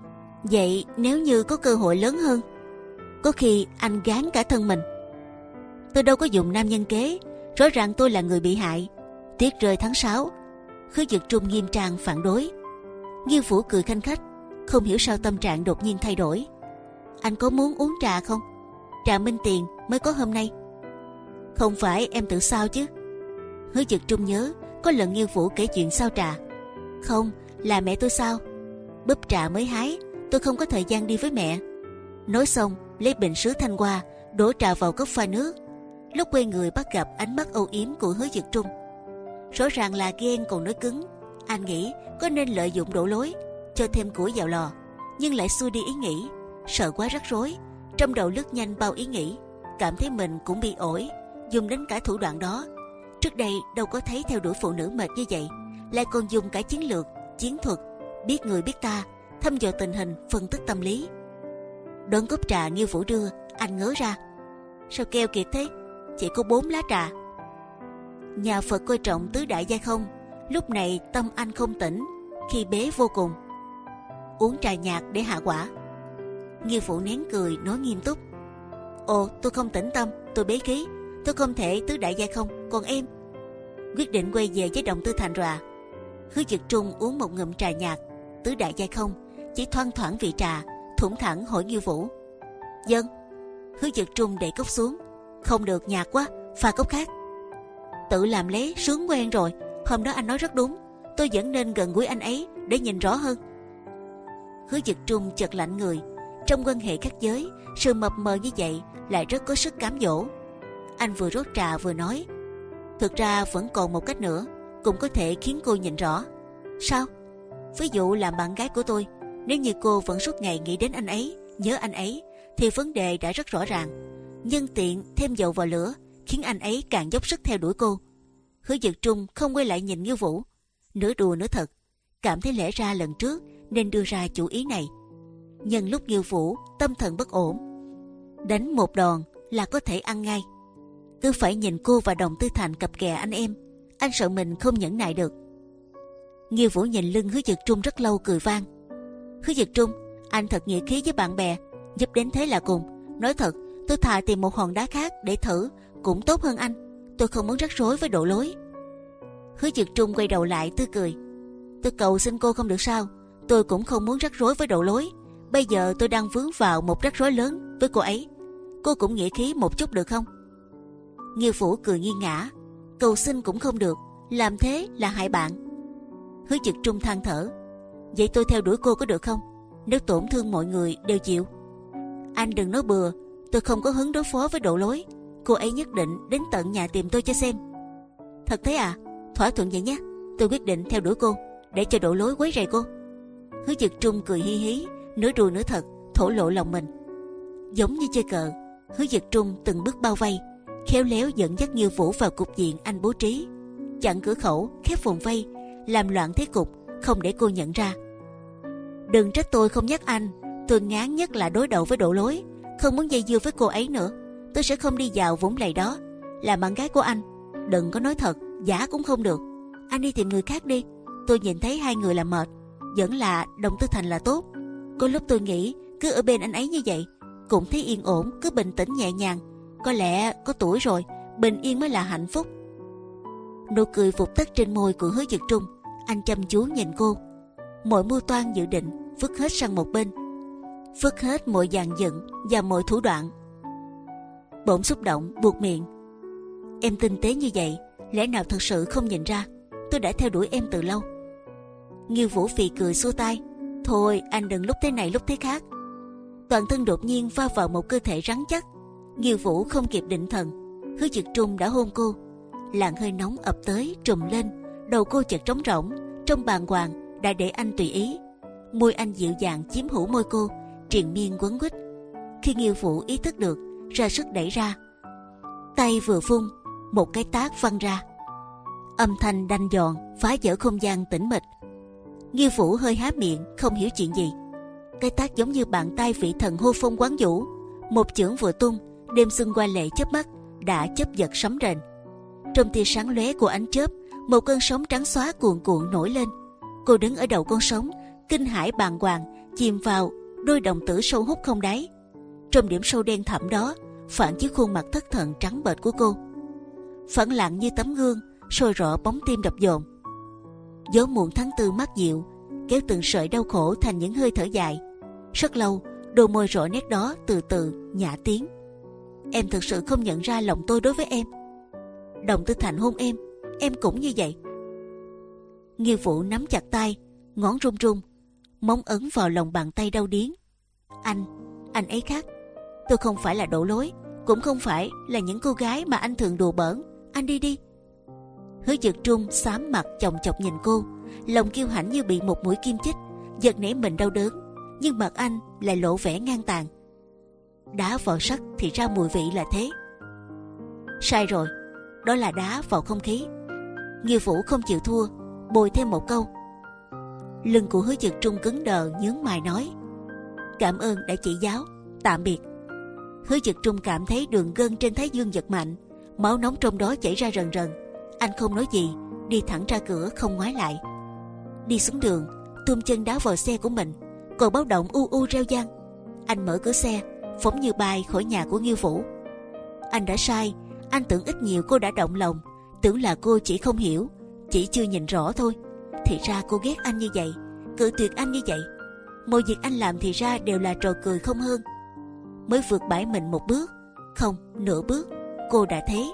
Vậy nếu như có cơ hội lớn hơn, có khi anh gán cả thân mình. Tôi đâu có dùng nam nhân kế, rõ ràng tôi là người bị hại. Tiết rơi tháng sáu. Hứa Dực Trung nghiêm trang phản đối. Nghiêu Vũ cười khanh khách, không hiểu sao tâm trạng đột nhiên thay đổi. Anh có muốn uống trà không? Trà Minh Tiền mới có hôm nay. Không phải em tự sao chứ? Hứa Dực Trung nhớ có lần Nghiêu Vũ kể chuyện sao trà. Không, là mẹ tôi sao. Búp trà mới hái, tôi không có thời gian đi với mẹ. Nói xong lấy bình sứ thanh hoa đổ trà vào cốc pha nước. Lúc quay người bắt gặp ánh mắt âu yếm của Hứa Dực Trung. Rõ ràng là ghen còn nói cứng. Anh nghĩ có nên lợi dụng đổ lối, cho thêm củi vào lò, nhưng lại xua đi ý nghĩ, sợ quá rắc rối. Trong đầu lướt nhanh bao ý nghĩ, cảm thấy mình cũng bị ổi, dùng đến cả thủ đoạn đó. Trước đây đâu có thấy theo đuổi phụ nữ mệt như vậy, lại còn dùng cả chiến lược, chiến thuật, biết người biết ta, thăm dò tình hình, phân tích tâm lý. Đón cốc trà Nghiêu Vũ đưa, anh ngớ ra. Sao keo kiệt thế, chỉ có bốn lá trà. Nhà Phật coi trọng tứ đại giai không. Lúc này tâm anh không tỉnh, khi bế vô cùng. Uống trà nhạt để hạ quả. Nghiêu Vũ nén cười nói nghiêm túc. Ồ, tôi không tĩnh tâm, tôi bế khí, tôi không thể tứ đại giai không. Còn em? Quyết định quay về với Đồng Tư Thành rồi à? Hứa Dực Trung uống một ngụm trà nhạt. Tứ đại giai không, chỉ thoang thoảng vị trà, thủng thẳng hỏi Nghiêu Vũ. Dân. Hứa Dực Trung để cốc xuống. Không được, nhạt quá, pha cốc khác. Tự làm lấy sướng quen rồi. Hôm đó anh nói rất đúng, tôi vẫn nên gần gũi anh ấy để nhìn rõ hơn. Hứa Dực Trung chợt lạnh người. Trong quan hệ khác giới, sự mập mờ như vậy lại rất có sức cám dỗ. Anh vừa rót trà vừa nói. Thực ra vẫn còn một cách nữa, cũng có thể khiến cô nhìn rõ. Sao? Ví dụ làm bạn gái của tôi, nếu như cô vẫn suốt ngày nghĩ đến anh ấy, nhớ anh ấy, thì vấn đề đã rất rõ ràng. Nhân tiện thêm dầu vào lửa, khiến anh ấy càng dốc sức theo đuổi cô. Hứa Dực Trung không quay lại nhìn Nghiêu Vũ, nửa đùa nửa thật, cảm thấy lẽ ra lần trước nên đưa ra chủ ý này. Nhân lúc Nghiêu Vũ tâm thần bất ổn, đánh một đòn là có thể ăn ngay. Cứ phải nhìn cô và Đồng Tư Thành cặp kè anh em, anh sợ mình không nhẫn nại được. Nghiêu Vũ nhìn lưng Hứa Dực Trung rất lâu, cười vang. Hứa Dực Trung, anh thật nghĩa khí với bạn bè, giúp đến thế là cùng. Nói thật, tôi thà tìm một hòn đá khác để thử cũng tốt hơn anh. Tôi không muốn rắc rối với độ lối. Hứa Dực Trung quay đầu lại tươi cười. Tôi cầu xin cô không được sao? Tôi cũng không muốn rắc rối với độ lối. Bây giờ tôi đang vướng vào một rắc rối lớn với cô ấy. Cô cũng nghĩa khí một chút được không? Nghiêu Vũ cười nghiêng ngã. Cầu xin cũng không được, làm thế là hại bạn. Hứa Dực Trung than thở. Vậy tôi theo đuổi cô có được không? Nếu tổn thương mọi người đều chịu. Anh đừng nói bừa, tôi không có hứng đối phó với độ lối. Cô ấy nhất định đến tận nhà tìm tôi cho xem. Thật thế à? Thỏa thuận vậy nhé. Tôi quyết định theo đuổi cô, để cho độ lối quấy rầy cô. Hứa Dực Trung cười hi hí, nửa đùa nửa thật, thổ lộ lòng mình. Giống như chơi cờ, Hứa Dực Trung từng bước bao vây, khéo léo dẫn dắt Nghiêu Vũ vào cục diện anh bố trí, chặn cửa khẩu, khép vùng vây, làm loạn thế cục, không để cô nhận ra. Đừng trách tôi không nhắc anh, tôi ngán nhất là đối đầu với độ lối, không muốn dây dưa với cô ấy nữa. Tôi sẽ không đi vào vũng lầy đó. Là bạn gái của anh, đừng có nói thật, giả cũng không được. Anh đi tìm người khác đi. Tôi nhìn thấy hai người là mệt, vẫn là Đồng Tư Thành là tốt. Có lúc tôi nghĩ cứ ở bên anh ấy như vậy cũng thấy yên ổn, cứ bình tĩnh nhẹ nhàng. Có lẽ có tuổi rồi, bình yên mới là hạnh phúc. Nụ cười vụt tắt trên môi của Hứa Dực Trung. Anh chăm chú nhìn cô. Mọi mưu toan dự định vứt hết sang một bên, vứt hết mọi dàn dựng và mọi thủ đoạn. Bỗng xúc động buột miệng. Em tinh tế như vậy, lẽ nào thật sự không nhìn ra? Tôi đã theo đuổi em từ lâu. Nghiêu Vũ phì cười xua tay. Thôi anh đừng lúc thế này lúc thế khác. Toàn thân đột nhiên va vào một cơ thể rắn chắc. Nghiêu Vũ không kịp định thần, Hứa Dực Trung đã hôn cô. Làn hơi nóng ập tới trùm lên, đầu cô chợt trống rỗng. Trong bàng hoàng đã để anh tùy ý. Môi anh dịu dàng chiếm hữu môi cô, triền miên quấn quýt. Khi Nghiêu Vũ ý thức được, ra sức đẩy ra, tay vừa vung, một cái tát văng ra. Âm thanh đanh giòn phá vỡ không gian tĩnh mịch. Nghiêu Vũ hơi há miệng, không hiểu chuyện gì. Cái tát giống như bàn tay vị thần hô phong quán vũ. Một chưởng vừa tung, đêm xuân qua lệ chớp mắt đã chớp giật sấm rền. Trong tia sáng lóe của ánh chớp, một cơn sóng trắng xóa cuồn cuộn nổi lên. Cô đứng ở đầu con sóng, kinh hãi bàng hoàng, chìm vào đôi đồng tử sâu hút không đáy. Trong điểm sâu đen thẳm đó phản chiếu khuôn mặt thất thần trắng bệch của cô, phẳng lặng như tấm gương, soi rõ bóng tim đập dồn. Gió muộn tháng tư mát dịu kéo từng sợi đau khổ thành những hơi thở dài. Rất lâu, đôi môi rõ nét đó từ từ nhả tiếng. Em thực sự không nhận ra lòng tôi đối với em. Đồng Tư Thành hôn em, em cũng như vậy. Nghiêu Vũ nắm chặt tay, ngón run run, móng ấn vào lòng bàn tay đau điếng. Anh, anh ấy khác. Tôi không phải là đổ lối, cũng không phải là những cô gái mà anh thường đùa bỡn. Anh đi đi. Hứa Dực Trung xám mặt chòng chọc nhìn cô, lòng kiêu hãnh như bị một mũi kim chích, giật nảy mình đau đớn, nhưng mặt anh lại lộ vẻ ngang tàn. Đá vào sắt thì ra mùi vị là thế. Sai rồi, đó là đá vào không khí. Nghiêu Vũ không chịu thua, bồi thêm một câu. Lưng của Hứa Dực Trung cứng đờ, nhướng mày nói: Cảm ơn đã chỉ giáo, tạm biệt. Hứa Dực Trung cảm thấy đường gân trên thái dương giật mạnh, máu nóng trong đó chảy ra rần rần. Anh không nói gì, đi thẳng ra cửa không ngoái lại. Đi xuống đường, tum chân đá vào xe của mình, còn báo động u u reo vang. Anh mở cửa xe, phóng như bay khỏi nhà của Nghiêu Vũ. Anh đã sai, anh tưởng ít nhiều cô đã động lòng, tưởng là cô chỉ không hiểu, chỉ chưa nhìn rõ thôi. Thì ra cô ghét anh như vậy, cự tuyệt anh như vậy. Mọi việc anh làm thì ra đều là trò cười không hơn. Mới vượt bãi mình một bước, không, nửa bước, cô đã thấy.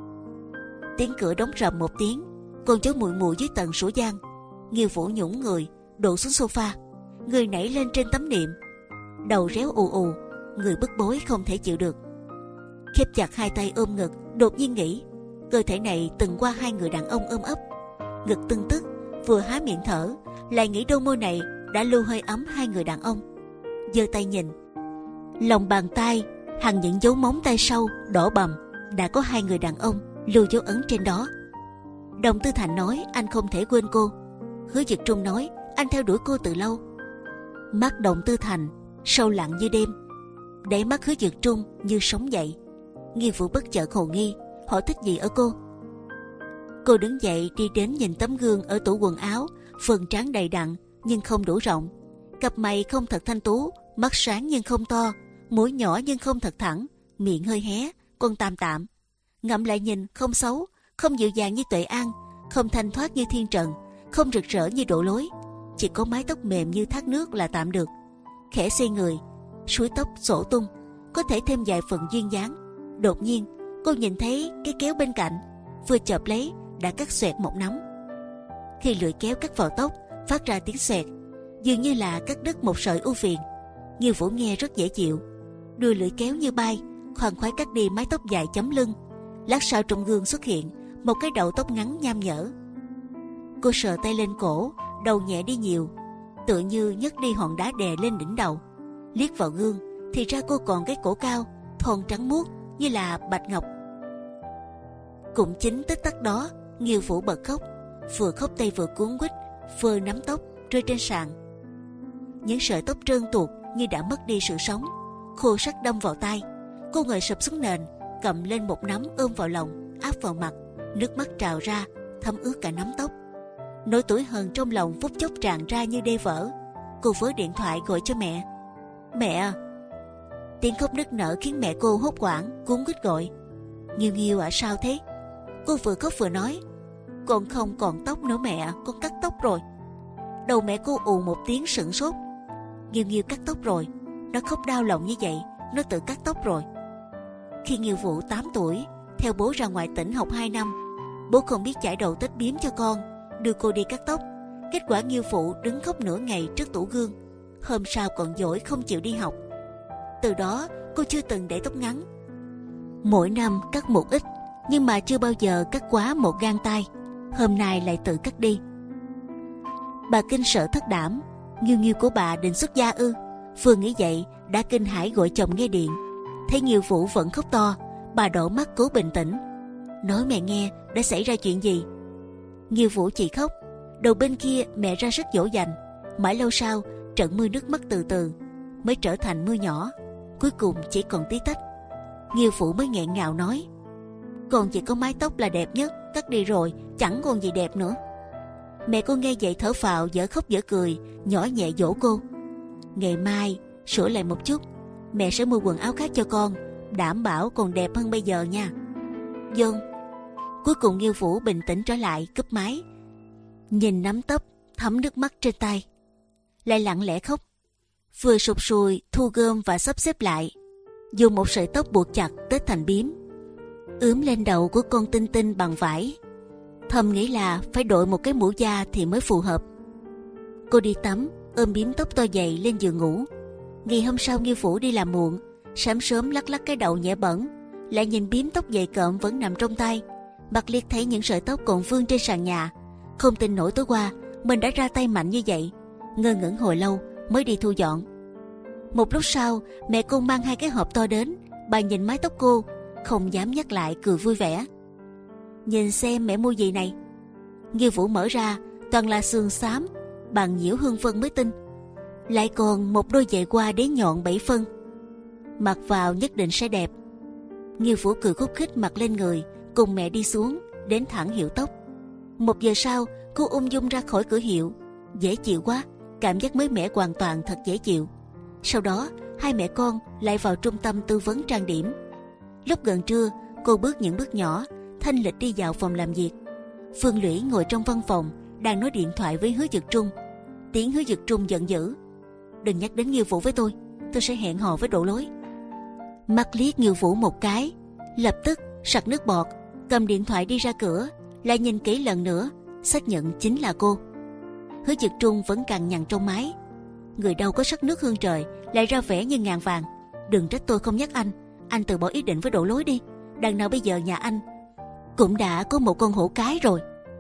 Tiếng cửa đóng rầm một tiếng, con chó mùi mùi dưới tầng sủa giang. Nghiêu Vũ nhũng người, đổ xuống sofa, người nảy lên trên tấm nệm, đầu réo ù ù, người bức bối không thể chịu được. Khép chặt hai tay ôm ngực, đột nhiên nghĩ, cơ thể này từng qua hai người đàn ông ôm ấp. Ngực tưng tức, vừa há miệng thở, lại nghĩ đôi môi này đã lưu hơi ấm hai người đàn ông. Giơ tay nhìn, lòng bàn tay hằn những dấu móng tay sâu đỏ bầm, đã có hai người đàn ông lưu dấu ấn trên đó. Đồng Tư Thành nói anh không thể quên cô. Hứa Dực Trung nói anh theo đuổi cô từ lâu. Mắt Đồng Tư Thành sâu lặng như đêm, đáy mắt Hứa Dực Trung như sống dậy. Nghiêu Vũ bất chợt hồ nghi, hỏi thích gì ở cô. Cô đứng dậy đi đến nhìn tấm gương ở tủ quần áo, phần trán đầy đặn nhưng không đủ rộng, cặp mày không thật thanh tú, mắt sáng nhưng không to, mũi nhỏ nhưng không thật thẳng, miệng hơi hé, con tạm tạm. Ngậm lại nhìn không xấu, không dịu dàng như Tuệ An, không thanh thoát như Thiên Trần, không rực rỡ như Đỗ Lối, chỉ có mái tóc mềm như thác nước là tạm được. Khẽ xoay người, suối tóc xổ tung, có thể thêm vài phần duyên dáng. Đột nhiên cô nhìn thấy cái kéo bên cạnh, vừa chộp lấy đã cắt xoẹt một nắm. Khi lưỡi kéo cắt vào tóc, phát ra tiếng xoẹt, dường như là cắt đứt một sợi ưu phiền. Nghiêu Vũ nghe rất dễ chịu, đưa lưỡi kéo như bay, khoan khoái cắt đi mái tóc dài chấm lưng. Lát sau trong gương xuất hiện một cái đầu tóc ngắn nham nhở. Cô sờ tay lên cổ, đầu nhẹ đi nhiều, tựa như nhấc đi hòn đá đè lên đỉnh đầu. Liếc vào gương thì ra cô còn cái cổ cao, thon trắng muốt như là bạch ngọc. Cũng chính tích tắc đó, Nghiêu Vũ bật khóc, vừa khóc tay vừa cuốn quýt phơ nắm tóc rơi trên sàn. Những sợi tóc trơn tuột như đã mất đi sự sống, khô sắc đâm vào tai. Cô ngồi sụp xuống nền, cầm lên một nắm ôm vào lòng, áp vào mặt, nước mắt trào ra, thấm ướt cả nắm tóc. Nỗi tủi hờn trong lòng phút chốc tràn ra như đê vỡ. Cô vớ điện thoại gọi cho mẹ. Mẹ! Tiếng khóc nức nở khiến mẹ cô hốt hoảng, cuống quýt gọi. Nghiêu Nghiêu à, sao thế? Cô vừa khóc vừa nói, con không còn tóc nữa mẹ, con cắt tóc rồi. Đầu mẹ cô ù một tiếng sửng sốt. Nghiêu Nghiêu cắt tóc rồi? Nó khóc đau lòng như vậy, nó tự cắt tóc rồi. Khi Nghiêu Vũ tám tuổi, theo bố ra ngoài tỉnh học hai năm, bố không biết chải đầu tết biếm cho con, đưa cô đi cắt tóc. Kết quả Nghiêu Vũ đứng khóc nửa ngày trước tủ gương, hôm sau còn dỗi không chịu đi học. Từ đó cô chưa từng để tóc ngắn, mỗi năm cắt một ít, nhưng mà chưa bao giờ cắt quá một gang tay. Hôm nay lại tự cắt đi. Bà kinh sợ thất đảm. Nghiêu Nghiêu của bà định xuất gia ư? Vừa nghĩ vậy đã kinh hãi gọi chồng nghe điện. Thấy Nghiêu Vũ vẫn khóc to, bà đổ mắt cố bình tĩnh, nói mẹ nghe đã xảy ra chuyện gì. Nghiêu Vũ chỉ khóc, đầu bên kia mẹ ra sức dỗ dành. Mãi lâu sau, trận mưa nước mắt từ từ mới trở thành mưa nhỏ, cuối cùng chỉ còn tí tách. Nghiêu Vũ mới nghẹn ngào nói, con chỉ có mái tóc là đẹp nhất, cắt đi rồi chẳng còn gì đẹp nữa. Mẹ cô nghe vậy thở phào, dở khóc dở cười, nhỏ nhẹ dỗ cô. Ngày mai sửa lại một chút, mẹ sẽ mua quần áo khác cho con, đảm bảo còn đẹp hơn bây giờ nha. Vâng. Cuối cùng Nghiêu Vũ bình tĩnh trở lại, cúp máy, nhìn nắm tóc thấm nước mắt trên tay, lại lặng lẽ khóc. Vừa sụt sùi thu gom và sắp xếp lại, dùng một sợi tóc buộc chặt tết thành bím, ướm lên đầu của con Tinh Tinh bằng vải. Thầm nghĩ là phải đội một cái mũ da thì mới phù hợp. Cô đi tắm, ôm bím tóc to dày lên giường ngủ. Ngày hôm sau Nghiêu Vũ đi làm muộn, Sáng sớm lắc lắc cái đầu nhẹ bẩn, lại nhìn bím tóc dày cộm vẫn nằm trong tay. Mặt liệt thấy những sợi tóc còn vương trên sàn nhà, không tin nổi tối qua mình đã ra tay mạnh như vậy. Ngơ ngẩn hồi lâu mới đi thu dọn. Một lúc sau, mẹ cô mang hai cái hộp to đến. Bà nhìn mái tóc cô, không dám nhắc lại, cười vui vẻ. Nhìn xem mẹ mua gì này. Nghiêu Vũ mở ra, toàn là xương xám bằng nhiễu hương vân mới tinh, lại còn một đôi giày qua đế nhọn bảy phân, mặc vào nhất định sẽ đẹp. Nghiêu Vũ cười khúc khích mặc lên người, cùng mẹ đi xuống đến thẳng hiệu tóc. Một giờ sau, cô ung dung ra khỏi cửa hiệu. Dễ chịu quá, cảm giác mới mẻ hoàn toàn thật dễ chịu. Sau đó hai mẹ con lại vào trung tâm tư vấn trang điểm. Lúc gần trưa, cô bước những bước nhỏ thanh lịch đi vào phòng làm việc. Phương Lũy ngồi trong văn phòng đang nói điện thoại với Hứa Dực Trung. Tiếng Hứa Dực Trung giận dữ: đừng nhắc đến Nghiêu Vũ với tôi, tôi sẽ hẹn hò với Đỗ Lối. Mắt liếc Nghiêu Vũ một cái, lập tức sặc nước bọt, cầm điện thoại đi ra cửa, lại nhìn kỹ lần nữa, xác nhận chính là cô. Hứa Dực Trung vẫn cằn nhằn trong máy: người đâu có sắc nước hương trời lại ra vẻ như ngàn vàng. Đừng trách tôi không nhắc anh, anh từ bỏ ý định với Đỗ Lối đi. Đằng nào bây giờ nhà anh cũng đã có một con hổ cái rồi.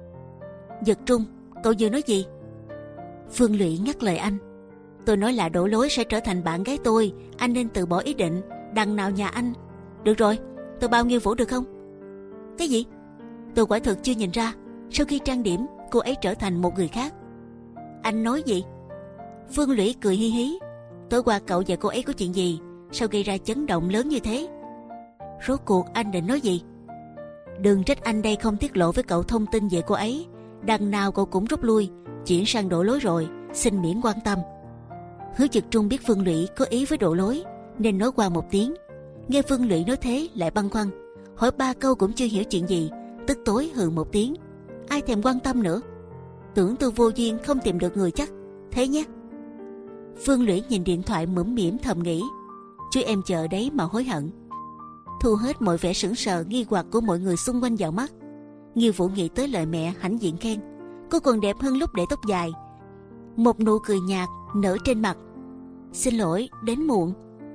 Dực Trung, cậu vừa nói gì? Phương Lụy ngắt lời anh: tôi nói là Đỗ Lối sẽ trở thành bạn gái tôi, anh nên từ bỏ ý định. Đằng nào nhà anh. Được rồi, tôi bao Nghiêu Vũ được không? Cái gì? Tôi quả thực chưa nhìn ra, sau khi trang điểm cô ấy trở thành một người khác. Anh nói gì? Phương Lũy cười hi hí: tối qua cậu và cô ấy có chuyện gì, sao gây ra chấn động lớn như thế? Rốt cuộc anh định nói gì? Đừng trách anh đây không tiết lộ với cậu thông tin về cô ấy. Đằng nào cậu cũng rút lui, chuyển sang Đỗ Lối rồi, xin miễn quan tâm. Hứa Dực Trung biết Phương Lũy có ý với Đỗ Lối nên nói qua một tiếng. Nghe Phương Lũy nói thế lại băn khoăn, hỏi ba câu cũng chưa hiểu chuyện gì, tức tối hừ một tiếng: ai thèm quan tâm nữa, tưởng tôi vô duyên không tìm được người chắc, thế nhé. Phương Lũy nhìn điện thoại mũm mỉm thầm nghĩ: chú em chờ đấy mà hối hận. Thu hết mọi vẻ sững sờ nghi hoặc của mọi người xung quanh vào mắt. Nghiêu Vũ nghĩ tới lời mẹ hãnh diện khen cô còn đẹp hơn lúc để tóc dài, một nụ cười nhạt nở trên mặt: xin lỗi đến muộn.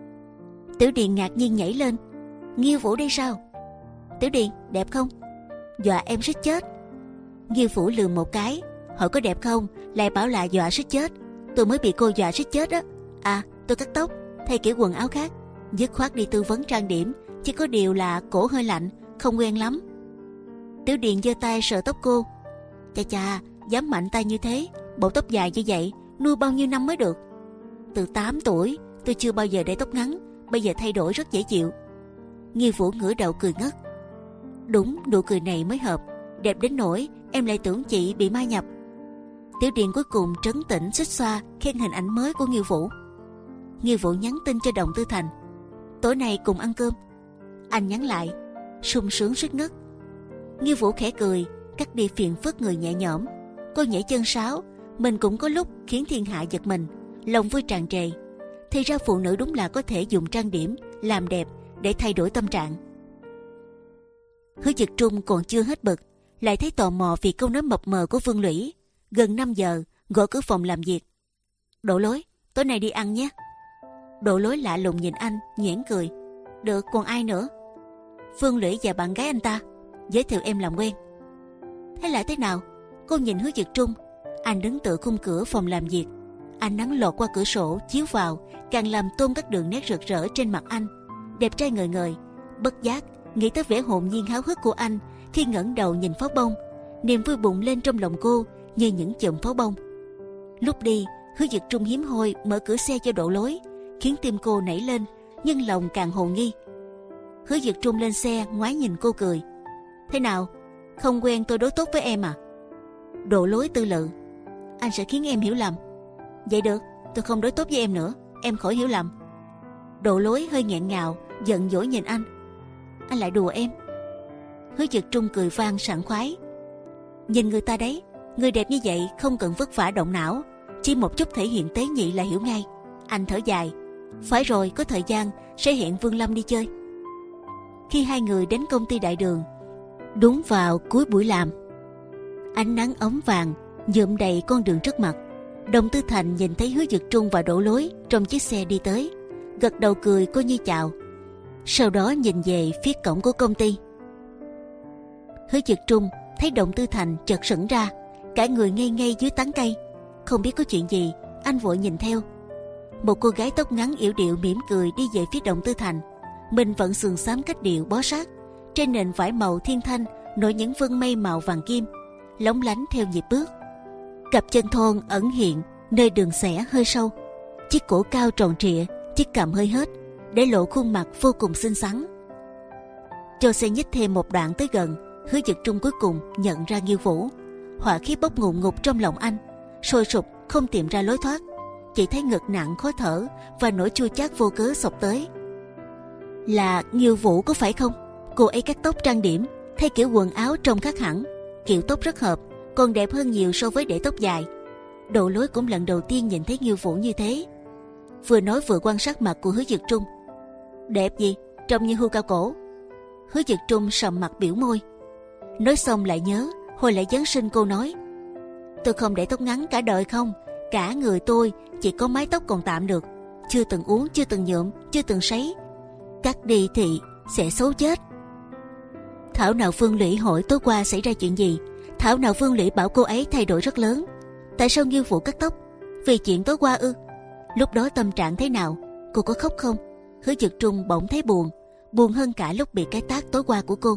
Tiểu Điền ngạc nhiên nhảy lên: Nghiêu Vũ đây sao? Tiểu Điền đẹp không? Dọa em suýt chết. Nghiêu Vũ lườm một cái, hỏi có đẹp không lại bảo là dọa suýt chết. Tôi mới bị cô dọa suýt chết á. À, tôi cắt tóc, thay kiểu quần áo khác, dứt khoát đi tư vấn trang điểm, chỉ có điều là cổ hơi lạnh, không quen lắm. Tiểu Điền giơ tay sờ tóc cô: chà chà, dám mạnh tay như thế, bộ tóc dài như vậy nuôi bao nhiêu năm mới được? Từ tám tuổi tôi chưa bao giờ để tóc ngắn, bây giờ thay đổi rất dễ chịu. Nghiêu Vũ ngửa đầu cười ngất. Đúng, nụ cười này mới hợp, đẹp đến nỗi em lại tưởng chị bị ma nhập. Tiểu Điền cuối cùng trấn tĩnh xích xoa khen hình ảnh mới của Nghiêu Vũ. Nghiêu Vũ nhắn tin cho Đồng Tư Thành: tối nay cùng ăn cơm. Anh nhắn lại: sung sướng suýt ngất. Nghiêu Vũ khẽ cười, cắt đi phiền phức người nhẹ nhõm. Cô nhảy chân sáo, mình cũng có lúc khiến thiên hạ giật mình, lòng vui tràn trề. Thì ra phụ nữ đúng là có thể dùng trang điểm làm đẹp để thay đổi tâm trạng. Hứa Dực Trung còn chưa hết bực, lại thấy tò mò vì câu nói mập mờ của Phương Lũy. Gần năm giờ gõ cửa phòng làm việc: Đỗ Lối, tối nay đi ăn nhé. Đỗ Lối lạ lùng nhìn anh, nhoẻn cười: được, còn ai nữa? Phương Lũy và bạn gái anh ta, giới thiệu em làm quen. Thế lại thế nào? Cô nhìn Hứa Dực Trung. Anh đứng tựa khung cửa phòng làm việc, ánh nắng lọt qua cửa sổ chiếu vào, càng làm tôn các đường nét rực rỡ trên mặt anh, đẹp trai ngời ngời. Bất giác nghĩ tới vẻ hồn nhiên háo hức của anh khi ngẩng đầu nhìn pháo bông, niềm vui bùng lên trong lòng cô như những chùm pháo bông. Lúc đi, Hứa Dực Trung hiếm hoi mở cửa xe cho Đỗ Lối, khiến tim cô nảy lên, nhưng lòng càng hồ nghi. Hứa Dực Trung lên xe ngoái nhìn cô cười: thế nào, không quen tôi đối tốt với em à? Đỗ Lối tư lự: anh sẽ khiến em hiểu lầm. Vậy được, tôi không đối tốt với em nữa, em khỏi hiểu lầm. Đỗ Lối hơi nghẹn ngào, giận dỗi nhìn anh: anh lại đùa em. Hứa Dực Trung cười vang sảng khoái: nhìn người ta đấy, người đẹp như vậy không cần vất vả động não, chỉ một chút thể hiện tế nhị là hiểu ngay. Anh thở dài: phải rồi, có thời gian sẽ hẹn Vương Lâm đi chơi. Khi hai người đến công ty Đại Đường, đúng vào cuối buổi làm, ánh nắng ống vàng nhuộm đầy con đường trước mặt. Đồng Tư Thành nhìn thấy Hứa Dực Trung và Đỗ Lối trong chiếc xe đi tới, gật đầu cười cô như chào. Sau đó nhìn về phía cổng của công ty. Hứa Dực Trung thấy Động Tư Thành chợt sững ra, cả người ngây ngây dưới tán cây, không biết có chuyện gì. Anh vội nhìn theo. Một cô gái tóc ngắn yểu điệu mỉm cười đi về phía Động Tư Thành. Mình vẫn sườn xám cách điệu bó sát, trên nền vải màu thiên thanh nổi những vân mây màu vàng kim, lóng lánh theo nhịp bước. Cặp chân thon ẩn hiện nơi đường xẻ hơi sâu, chiếc cổ cao tròn trịa, chiếc cằm hơi hết, để lộ khuôn mặt vô cùng xinh xắn. Cho xe nhích thêm một đoạn tới gần, Hứa Dực Trung cuối cùng nhận ra Nghiêu Vũ. Hỏa khí bốc ngùn ngụt trong lòng anh, sôi sục không tìm ra lối thoát, chỉ thấy ngực nặng khó thở và nỗi chua chát vô cớ xộc tới. Là Nghiêu Vũ có phải không? Cô ấy cắt tóc trang điểm, thay kiểu quần áo trông khác hẳn, kiểu tóc rất hợp, còn đẹp hơn nhiều so với để tóc dài. Độ Lối cũng lần đầu tiên nhìn thấy Nghiêu Vũ như thế, vừa nói vừa quan sát mặt của Hứa Dực Trung. Đẹp gì, trông như hươu cao cổ. Hứa Dực Trung sầm mặt biểu môi. Nói xong lại nhớ hồi lễ Giáng sinh cô nói, tôi không để tóc ngắn cả đời không, cả người tôi chỉ có mái tóc còn tạm được, chưa từng uống, chưa từng nhuộm, chưa từng sấy, cắt đi thì sẽ xấu chết. Thảo nào Phương Lũy hỏi tối qua xảy ra chuyện gì. Thảo nào Phương Lũy bảo cô ấy thay đổi rất lớn. Tại sao Nghiêu Vũ cắt tóc? Vì chuyện tối qua ư? Lúc đó tâm trạng thế nào? Cô có khóc không? Hứa Dực Trung bỗng thấy buồn, buồn hơn cả lúc bị cái tát tối qua của cô.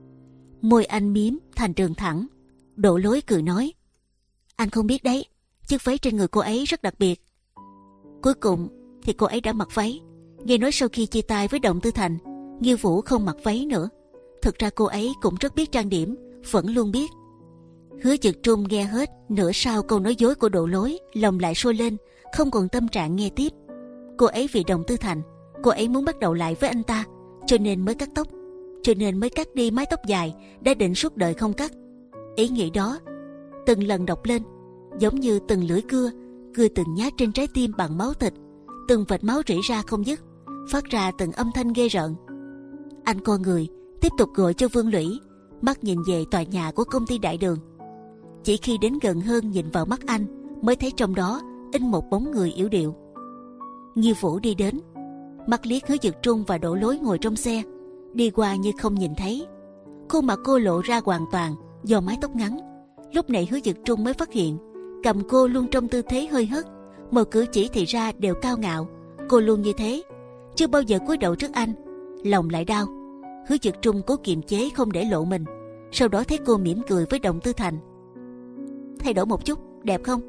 Môi anh miếm thành đường thẳng. Độ Lối cười nói, anh không biết đấy, chiếc váy trên người cô ấy rất đặc biệt. Cuối cùng thì cô ấy đã mặc váy. Nghe nói sau khi chia tay với Động Tư Thành, Nghiêu Vũ không mặc váy nữa. Thực ra cô ấy cũng rất biết trang điểm, vẫn luôn biết. Hứa Dực Trung nghe hết nửa sau câu nói dối của Độ Lối, lòng lại sôi lên, không còn tâm trạng nghe tiếp. Cô ấy vì Động Tư Thành, cô ấy muốn bắt đầu lại với anh ta, cho nên mới cắt tóc, cho nên mới cắt đi mái tóc dài đã định suốt đời không cắt. Ý nghĩ đó từng lần đọc lên, giống như từng lưỡi cưa cưa từng nhát trên trái tim bằng máu thịt, từng vệt máu rỉ ra không dứt, phát ra từng âm thanh ghê rợn. Anh co người tiếp tục gọi cho Vương Lũy, mắt nhìn về tòa nhà của công ty Đại Đường. Chỉ khi đến gần hơn nhìn vào mắt anh mới thấy trong đó in một bóng người yểu điệu. Nghiêu Vũ đi đến, mắt liếc Hứa Dực Trung và Độ Lối ngồi trong xe, đi qua như không nhìn thấy. Khuôn mặt cô lộ ra hoàn toàn do mái tóc ngắn. Lúc này Hứa Dực Trung mới phát hiện cầm cô luôn trong tư thế hơi hất, một cử chỉ thì ra đều cao ngạo. Cô luôn như thế, chưa bao giờ cúi đầu trước anh. Lòng lại đau. Hứa Dực Trung cố kiềm chế không để lộ mình. Sau đó thấy cô mỉm cười với Động Tư Thành. Thay đổi một chút, đẹp không?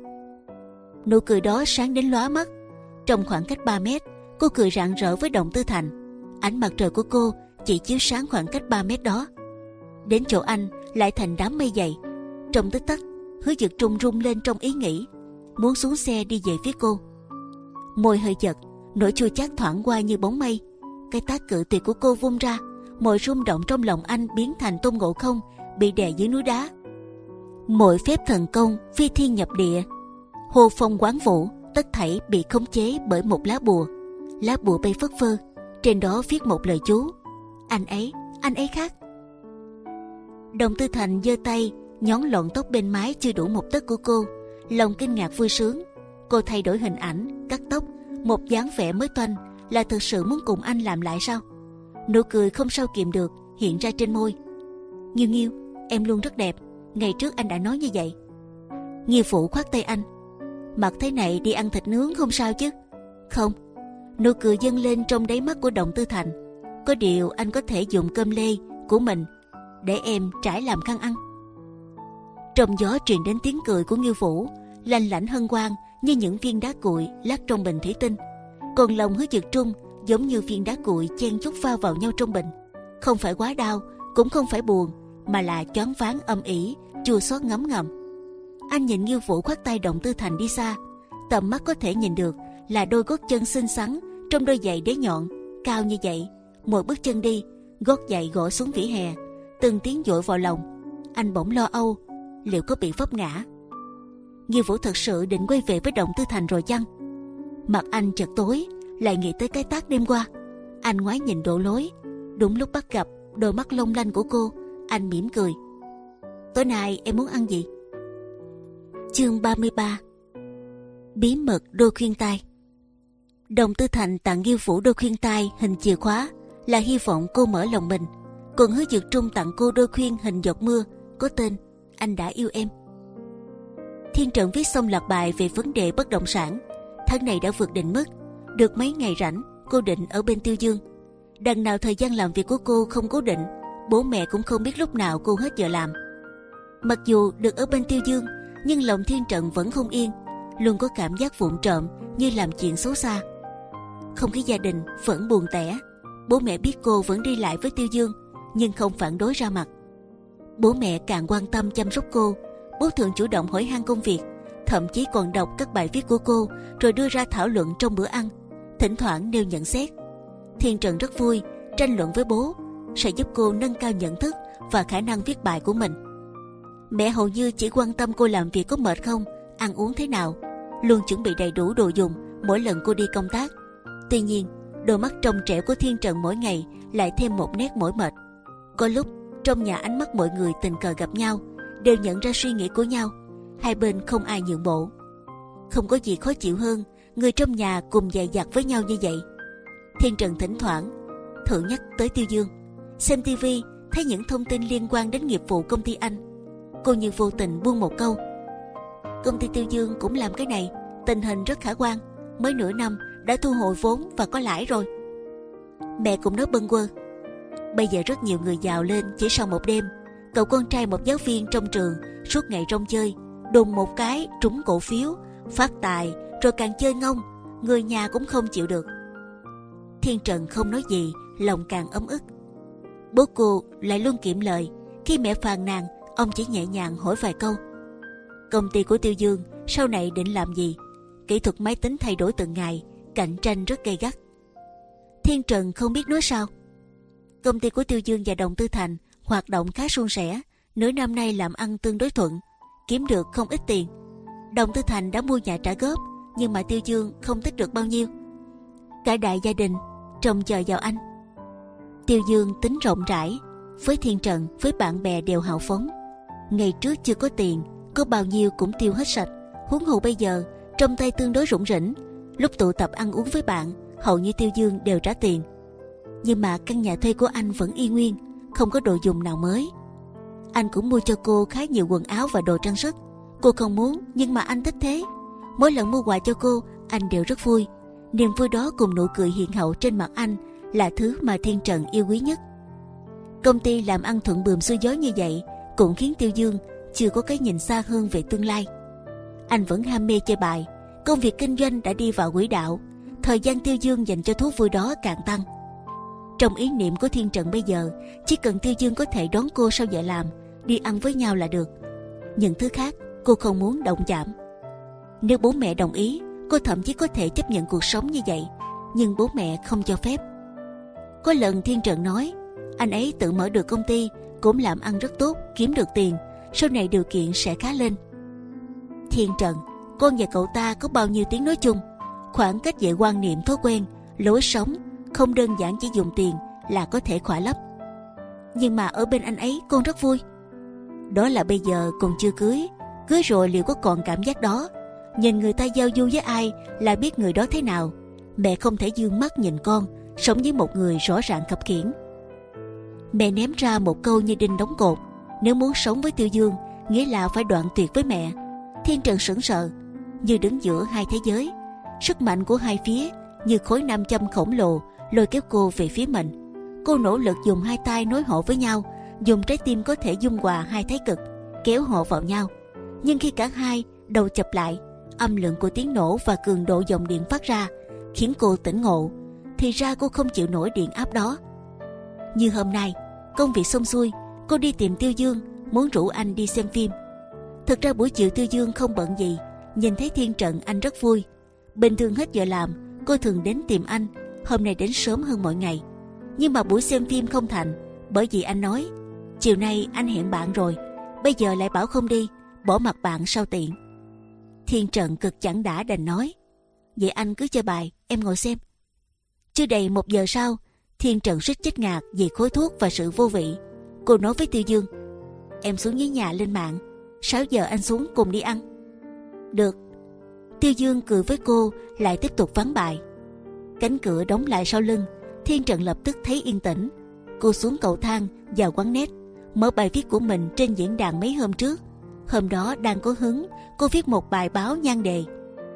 Nụ cười đó sáng đến lóa mắt. Trong khoảng cách ba mét, cô cười rạng rỡ với Động Tư Thành. Ánh mặt trời của cô chỉ chiếu sáng khoảng cách ba mét đó. Đến chỗ anh lại thành đám mây dày. Trong tích tắc, Hứa Dực Trung rung lên trong ý nghĩ, muốn xuống xe đi về phía cô. Môi hơi giật, nỗi chua chát thoảng qua như bóng mây. Cái tát cự tuyệt của cô vung ra, mọi rung động trong lòng anh biến thành Tôn Ngộ Không bị đè dưới núi đá. Mọi phép thần công phi thiên nhập địa, hô phong quán vũ, tất thảy bị khống chế bởi một lá bùa. Lá bùa bay phất phơ, trên đó viết một lời chú: anh ấy, anh ấy khác. Động Tư Thành giơ tay nhón lọn tóc bên mái chưa đủ một tấc của cô, lòng kinh ngạc vui sướng. Cô thay đổi hình ảnh, cắt tóc, một dáng vẻ mới toanh, là thực sự muốn cùng anh làm lại sao? Nụ cười không sao kìm được hiện ra trên môi. Nghiêu Nghiêu, em luôn rất đẹp, ngày trước anh đã nói như vậy. Nghiêu Phụ khoát tay anh. Mặc thế này đi ăn thịt nướng không sao chứ? Không. Nụ cười dâng lên trong đáy mắt của Động Tư Thành. Có điều anh có thể dùng cơm lê của mình để em trải làm khăn ăn. Trong gió truyền đến tiếng cười của Nghiêu Vũ, lanh lảnh hân hoan như những viên đá cuội lát trong bình thủy tinh. Còn lòng Hứa Dực Trung giống như viên đá cuội chen chúc va vào nhau trong bình, không phải quá đau, cũng không phải buồn, mà là choáng váng âm ỉ, chua xót ngấm ngầm. Anh nhìn Nghiêu Vũ khoác tay Động Tư Thành đi xa, tầm mắt có thể nhìn được là đôi gót chân xinh xắn trong đôi giày đế nhọn cao như vậy. Một bước chân đi, gót giày gõ xuống vỉa hè, từng tiếng dội vào lòng. Anh bỗng lo âu liệu có bị vấp ngã. Nghiêu Vũ thật sự định quay về với Động Tư Thành rồi chăng? Mặt anh chợt tối, lại nghĩ tới cái tát đêm qua. Anh ngoái nhìn Độ Lối, đúng lúc bắt gặp đôi mắt long lanh của cô, anh mỉm cười. Tối nay em muốn ăn gì? Chương ba mươi ba. Bí mật đôi khuyên tai. Đồng Tư Thành tặng Nghiêu Phủ đôi khuyên tai hình chìa khóa, là hy vọng cô mở lòng mình. Còn Hứa Dược Trung tặng cô đôi khuyên hình giọt mưa, có tên Anh Đã Yêu Em. Thiên Trần viết xong loạt bài về vấn đề bất động sản. Tháng này đã vượt định mức. Được mấy ngày rảnh, cô định ở bên Tiêu Dương. Đằng nào thời gian làm việc của cô không cố định, bố mẹ cũng không biết lúc nào cô hết giờ làm. Mặc dù được ở bên Tiêu Dương, nhưng lòng Thiên Trần vẫn không yên, luôn có cảm giác vụng trộm như làm chuyện xấu xa. Không khí gia đình vẫn buồn tẻ. Bố mẹ biết cô vẫn đi lại với Tiêu Dương, nhưng không phản đối ra mặt. Bố mẹ càng quan tâm chăm sóc cô. Bố thường chủ động hỏi han công việc, thậm chí còn đọc các bài viết của cô rồi đưa ra thảo luận trong bữa ăn, thỉnh thoảng nêu nhận xét. Thiên Trần rất vui tranh luận với bố, sẽ giúp cô nâng cao nhận thức và khả năng viết bài của mình. Mẹ hầu như chỉ quan tâm cô làm việc có mệt không, ăn uống thế nào, luôn chuẩn bị đầy đủ đồ dùng mỗi lần cô đi công tác. Tuy nhiên, đôi mắt trong trẻo của Thiên Trần mỗi ngày lại thêm một nét mỏi mệt. Có lúc trong nhà ánh mắt mọi người tình cờ gặp nhau đều nhận ra suy nghĩ của nhau, hai bên không ai nhượng bộ. Không có gì khó chịu hơn người trong nhà cùng dè dặt với nhau như vậy. Thiên Trần thỉnh thoảng thường nhắc tới Tiêu Dương. Xem tivi thấy những thông tin liên quan đến nghiệp vụ công ty anh, cô như vô tình buông một câu: công ty Tiêu Dương cũng làm cái này, tình hình rất khả quan, mới nửa năm đã thu hồi vốn và có lãi rồi. Mẹ cũng nói bâng quơ: bây giờ rất nhiều người giàu lên chỉ sau một đêm. Cậu con trai một giáo viên trong trường suốt ngày rong chơi, đùng một cái trúng cổ phiếu, phát tài, rồi càng chơi ngông, người nhà cũng không chịu được. Thiên Trần không nói gì, lòng càng ấm ức. Bố cô lại luôn kiệm lời, khi mẹ phàn nàn, ông chỉ nhẹ nhàng hỏi vài câu: công ty của Tiêu Dương sau này định làm gì? Kỹ thuật máy tính thay đổi từng ngày, cạnh tranh rất gay gắt. Thiên Trần không biết nói sao. Công ty của Tiêu Dương và Đồng Tư Thành hoạt động khá suôn sẻ, nửa năm nay làm ăn tương đối thuận, kiếm được không ít tiền. Đồng Tư Thành đã mua nhà trả góp, nhưng mà Tiêu Dương không tích được bao nhiêu. Cả đại gia đình trông chờ vào anh. Tiêu Dương tính rộng rãi, với Thiên Trần, với bạn bè đều hào phóng. Ngày trước chưa có tiền, có bao nhiêu cũng tiêu hết sạch. Huống hồ bây giờ trong tay tương đối rủng rỉnh, lúc tụ tập ăn uống với bạn, hầu như Tiêu Dương đều trả tiền. Nhưng mà căn nhà thuê của anh vẫn y nguyên, không có đồ dùng nào mới. Anh cũng mua cho cô khá nhiều quần áo và đồ trang sức. Cô không muốn, nhưng mà anh thích thế. Mỗi lần mua quà cho cô, anh đều rất vui. Niềm vui đó cùng nụ cười hiền hậu trên mặt anh là thứ mà Thiên Trần yêu quý nhất. Công ty làm ăn thuận buồm xuôi gió như vậy cũng khiến Tiêu Dương chưa có cái nhìn xa hơn về tương lai. Anh vẫn ham mê chơi bài, công việc kinh doanh đã đi vào quỹ đạo, thời gian Tiêu Dương dành cho thú vui đó càng tăng. Trong ý niệm của Thiên Trần bây giờ, chỉ cần Tiêu Dương có thể đón cô sau giờ làm, đi ăn với nhau là được. Những thứ khác cô không muốn động chạm. Nếu bố mẹ đồng ý, cô thậm chí có thể chấp nhận cuộc sống như vậy, nhưng bố mẹ không cho phép. Có lần Thiên Trần nói, anh ấy tự mở được công ty, cũng làm ăn rất tốt, kiếm được tiền, sau này điều kiện sẽ khá lên. Thiên Trần, con và cậu ta có bao nhiêu tiếng nói chung, khoảng cách về quan niệm, thói quen, lối sống không đơn giản chỉ dùng tiền là có thể khỏa lấp. Nhưng mà ở bên anh ấy con rất vui. Đó là bây giờ còn chưa cưới, cưới rồi liệu có còn cảm giác đó? Nhìn người ta giao du với ai là biết người đó thế nào. Mẹ không thể dương mắt nhìn con sống với một người rõ ràng khập khiễng. Mẹ ném ra một câu như đinh đóng cột: nếu muốn sống với Tiêu Dương, nghĩa là phải đoạn tuyệt với mẹ. Thiên Trần sững sờ, như đứng giữa hai thế giới. Sức mạnh của hai phía như khối nam châm khổng lồ lôi kéo cô về phía mình. Cô nỗ lực dùng hai tay nối họ với nhau, dùng trái tim có thể dung hòa hai thái cực, kéo họ vào nhau. Nhưng khi cả hai đầu chập lại, âm lượng của tiếng nổ và cường độ dòng điện phát ra khiến cô tỉnh ngộ. Thì ra cô không chịu nổi điện áp đó. Như hôm nay, công việc xong xuôi, cô đi tìm Tiêu Dương, muốn rủ anh đi xem phim. Thực ra buổi chiều Tiêu Dương không bận gì, nhìn thấy Thiên Trần anh rất vui. Bình thường hết giờ làm, cô thường đến tìm anh, hôm nay đến sớm hơn mọi ngày. Nhưng mà buổi xem phim không thành, bởi vì anh nói chiều nay anh hẹn bạn rồi, bây giờ lại bảo không đi, bỏ mặc bạn sao tiện. Thiên Trần cực chẳng đã đành nói, vậy anh cứ chơi bài, em ngồi xem. Chưa đầy một giờ sau, Thiên Trần suýt chết ngạt vì khói thuốc và sự vô vị. Cô nói với Tiêu Dương, em xuống dưới nhà lên mạng, sáu giờ anh xuống cùng đi ăn. Được. Tiêu Dương cười với cô, lại tiếp tục ván bài. Cánh cửa đóng lại sau lưng, Thiên Trần lập tức thấy yên tĩnh. Cô xuống cầu thang vào quán net, mở bài viết của mình trên diễn đàn mấy hôm trước. Hôm đó đang có hứng, cô viết một bài báo nhan đề: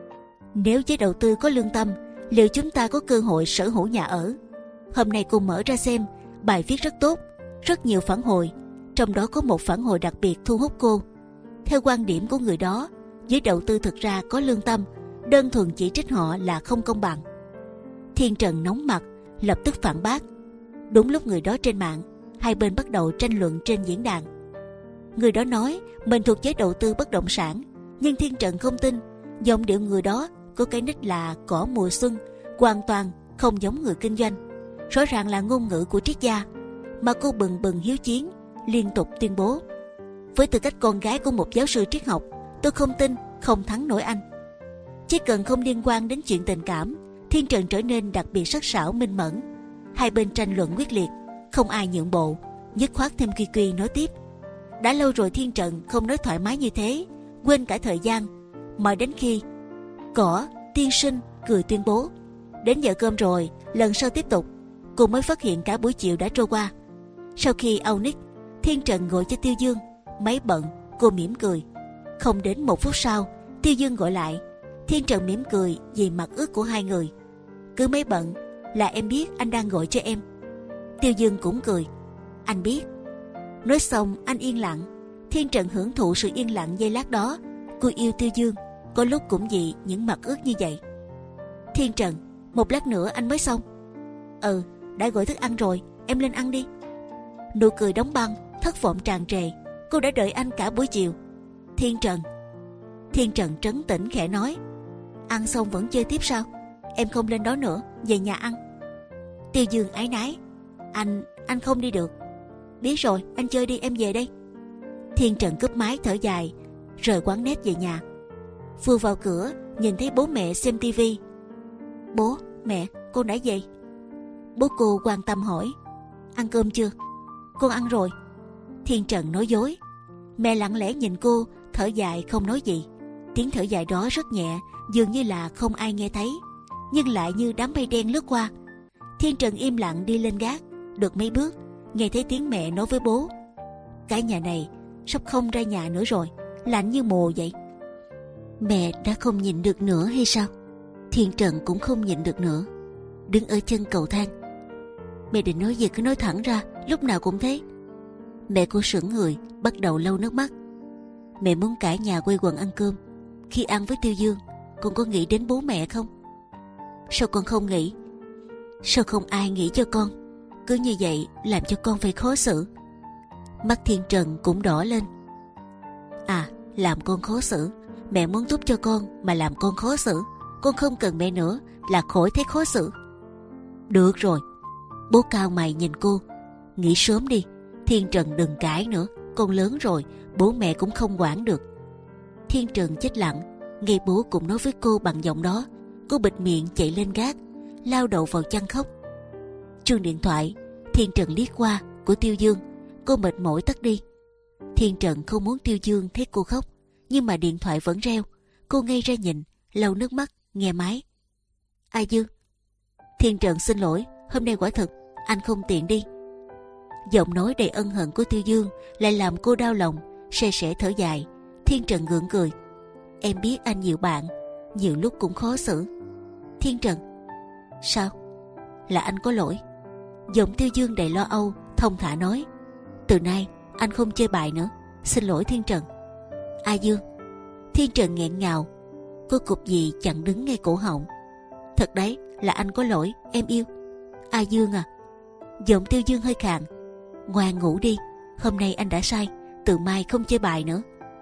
nếu giới đầu tư có lương tâm, liệu chúng ta có cơ hội sở hữu nhà ở? Hôm nay cô mở ra xem, bài viết rất tốt, rất nhiều phản hồi. Trong đó có một phản hồi đặc biệt thu hút cô. Theo quan điểm của người đó, giới đầu tư thực ra có lương tâm, đơn thuần chỉ trích họ là không công bằng. Thiên Trần nóng mặt, lập tức phản bác. Đúng lúc người đó trên mạng, hai bên bắt đầu tranh luận trên diễn đàn. Người đó nói mình thuộc giới đầu tư bất động sản, nhưng Thiên Trần không tin. Giọng điệu người đó có cái nick là cỏ mùa xuân, hoàn toàn không giống người kinh doanh. Rõ ràng là ngôn ngữ của triết gia, mà cô bừng bừng hiếu chiến, liên tục tuyên bố: với tư cách con gái của một giáo sư triết học, tôi không tin không thắng nổi anh. Chỉ cần không liên quan đến chuyện tình cảm, Thiên Trần trở nên đặc biệt sắc sảo minh mẫn. Hai bên tranh luận quyết liệt, không ai nhượng bộ. Dứt khoát thêm Quy Quy nói tiếp: đã lâu rồi Thiên Trần không nói thoải mái như thế, quên cả thời gian. Mãi đến khi cỏ tiên sinh cười tuyên bố: đến giờ cơm rồi, lần sau tiếp tục, cô mới phát hiện cả buổi chiều đã trôi qua. Sau khi out nick, Thiên Trần gọi cho Tiêu Dương. Máy bận, cô mỉm cười. Không đến một phút sau, Tiêu Dương gọi lại. Thiên Trần mỉm cười vì mặt ướt của hai người. Cứ máy bận là em biết anh đang gọi cho em. Tiêu Dương cũng cười. Anh biết. Nói xong anh yên lặng. Thiên Trần hưởng thụ sự yên lặng giây lát đó. Cô yêu Tiêu Dương, có lúc cũng vì những mặt ướt như vậy. Thiên Trần, một lát nữa anh mới xong. Ừ, đã gọi thức ăn rồi, em lên ăn đi. Nụ cười đóng băng, thất vọng tràn trề. Cô đã đợi anh cả buổi chiều. Thiên Trần. Thiên Trần trấn tĩnh khẽ nói: ăn xong vẫn chơi tiếp sao? Em không lên đó nữa, về nhà ăn. Tiêu Dương áy náy: Anh, anh không đi được. Biết rồi, anh chơi đi, em về đây. Thiên Trần cúp máy thở dài, rời quán net về nhà. Vừa vào cửa, nhìn thấy bố mẹ xem tivi. Bố, mẹ, con đã về. Bố cô quan tâm hỏi: ăn cơm chưa? Con ăn rồi. Thiên Trần nói dối. Mẹ lặng lẽ nhìn cô, thở dài không nói gì. Tiếng thở dài đó rất nhẹ, dường như là không ai nghe thấy, nhưng lại như đám mây đen lướt qua. Thiên Trần im lặng đi lên gác. Được mấy bước, nghe thấy tiếng mẹ nói với bố: cái nhà này sắp không ra nhà nữa rồi, lạnh như mùa vậy. Mẹ đã không nhịn được nữa hay sao? Thiên Trần cũng không nhịn được nữa, đứng ở chân cầu thang. Mẹ định nói gì cứ nói thẳng ra, lúc nào cũng thế. Mẹ cô sững người, bắt đầu lau nước mắt. Mẹ muốn cả nhà quây quần ăn cơm. Khi ăn với Tiêu Dương, con có nghĩ đến bố mẹ không? Sao con không nghĩ? Sao không ai nghĩ cho con? Cứ như vậy làm cho con phải khó xử. Mắt Thiên Trần cũng đỏ lên. À, làm con khó xử. Mẹ muốn tốt cho con mà làm con khó xử. Con không cần mẹ nữa là khỏi thấy khó xử. Được rồi. Bố cao mày nhìn cô. Nghĩ sớm đi. Thiên Trần đừng cãi nữa. Con lớn rồi, bố mẹ cũng không quản được. Thiên Trần chết lặng. Nghe bố cũng nói với cô bằng giọng đó. Cô bịt miệng chạy lên gác, lao đầu vào chăn khóc. Chuông điện thoại. Thiên Trần liếc qua của Tiêu Dương. Cô mệt mỏi tắt đi. Thiên Trần không muốn Tiêu Dương thấy cô khóc, nhưng mà điện thoại vẫn reo. Cô ngây ra nhìn, lau nước mắt, nghe máy. Ai Dương? Thiên Trần xin lỗi, hôm nay quả thực anh không tiện đi. Giọng nói đầy ân hận của Tiêu Dương lại làm cô đau lòng, se sẻ thở dài. Thiên Trần gượng cười. Em biết anh nhiều bạn, nhiều lúc cũng khó xử. Thiên Trần. Sao? Là anh có lỗi. Giọng Tiêu Dương đầy lo âu, thông thả nói. Từ nay anh không chơi bài nữa. Xin lỗi Thiên Trần. A Dương. Thiên Trần nghẹn ngào, có cục gì chặn đứng ngay cổ họng. Thật đấy, là anh có lỗi, em yêu. A Dương à. Giọng Tiêu Dương hơi khàn. Ngoan ngủ đi, hôm nay anh đã sai, từ mai không chơi bài nữa.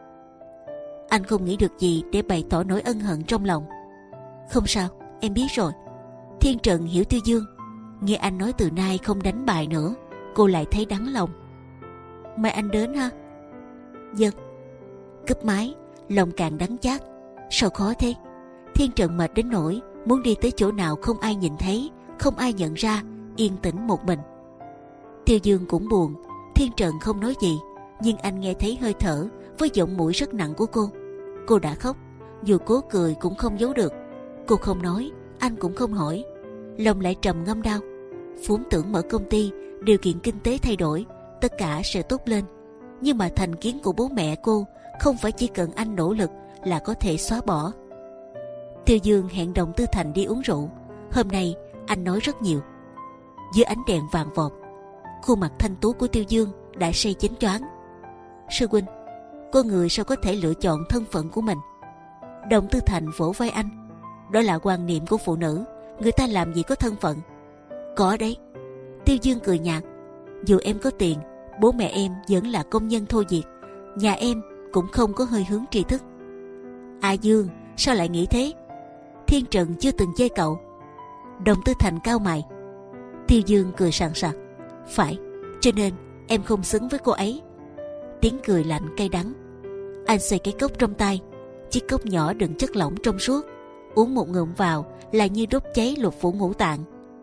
Anh không nghĩ được gì để bày tỏ nỗi ân hận trong lòng. Không sao, em biết rồi. Thiên Trần hiểu Tiêu Dương. Nghe anh nói từ nay không đánh bài nữa, cô lại thấy đắng lòng. Mai anh đến ha? Dân. Cúp máy, lòng càng đắng chát. Sao khó thế? Thiên Trần mệt đến nỗi muốn đi tới chỗ nào không ai nhìn thấy, không ai nhận ra, yên tĩnh một mình. Tiêu Dương cũng buồn. Thiên Trần không nói gì, nhưng anh nghe thấy hơi thở với giọng mũi rất nặng của cô. Cô đã khóc, dù cố cười cũng không giấu được. Cô không nói, anh cũng không hỏi. lòng lại trầm ngâm đau. Vốn tưởng mở công ty, điều kiện kinh tế thay đổi, tất cả sẽ tốt lên. Nhưng mà thành kiến của bố mẹ cô không phải chỉ cần anh nỗ lực là có thể xóa bỏ. Tiêu Dương hẹn Đồng Tư Thành đi uống rượu. Hôm nay anh nói rất nhiều. Dưới ánh đèn vàng vọt, khuôn mặt thanh tú của Tiêu Dương đã say chín choáng. Sư huynh, con người sao có thể lựa chọn thân phận của mình? Đồng Tư Thành vỗ vai anh. Đó là quan niệm của phụ nữ, người ta làm gì có thân phận. Có đấy. Tiêu Dương cười nhạt. Dù em có tiền, bố mẹ em vẫn là công nhân thô việc, nhà em cũng không có hơi hướng tri thức. À Dương, sao lại nghĩ thế? Thiên Trần chưa từng chê cậu. Đồng Tư Thành cau mày. Tiêu Dương cười sảng sặc. Phải, cho nên em không xứng với cô ấy. Tiếng cười lạnh cay đắng. Anh xoay cái cốc trong tay, chiếc cốc nhỏ đựng chất lỏng trong suốt, uống một ngụm vào là như đốt cháy lục phủ ngũ tạng.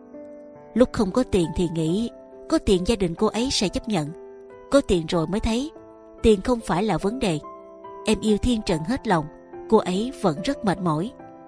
Lúc không có tiền thì nghĩ có tiền gia đình cô ấy sẽ chấp nhận. Có tiền rồi mới thấy tiền không phải là vấn đề. Em yêu Thiên Trần hết lòng, cô ấy vẫn rất mệt mỏi.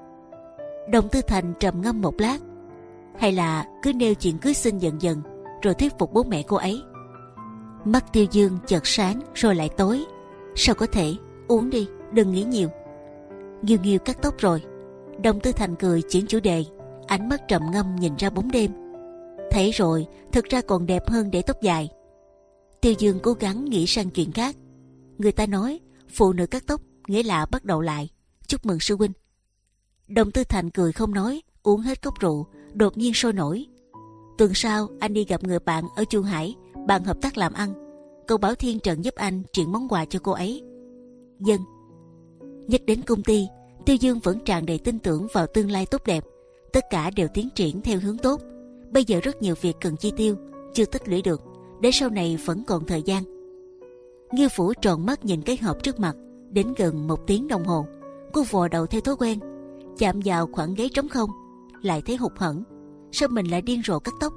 Đồng Tư Thành trầm ngâm một lát. Hay là cứ nêu chuyện cưới xin dần dần rồi thuyết phục bố mẹ cô ấy. Mắt Tiêu Dương chợt sáng rồi lại tối. Sao có thể? Uống đi, đừng nghĩ nhiều. Nghiêu Nghiêu cắt tóc rồi. Đồng Tư Thành cười chuyển chủ đề, ánh mắt trầm ngâm nhìn ra bóng đêm. Thấy rồi, thực ra còn đẹp hơn để tóc dài. Tiêu Dương cố gắng nghĩ sang chuyện khác. Người ta nói phụ nữ cắt tóc nghĩa là bắt đầu lại. Chúc mừng sư huynh. Đồng Tư Thành cười không nói, uống hết cốc rượu, đột nhiên sôi nổi. Tuần sau anh đi gặp người bạn ở Chu Hải, bàn hợp tác làm ăn. Cậu bảo Thiên Trần giúp anh chuyển món quà cho cô ấy. Dân. Nhắc đến công ty, Tiêu Dương vẫn tràn đầy tin tưởng vào tương lai tốt đẹp. Tất cả đều tiến triển theo hướng tốt. Bây giờ rất nhiều việc cần chi tiêu, chưa tích lũy được, để sau này vẫn còn thời gian. Nghiêu Phủ tròn mắt nhìn cái hộp trước mặt. Đến gần một tiếng đồng hồ, cô vò đầu theo thói quen, chạm vào khoảng ghế trống không, lại thấy hụt hẫng. Sao mình lại điên rồ cắt tóc?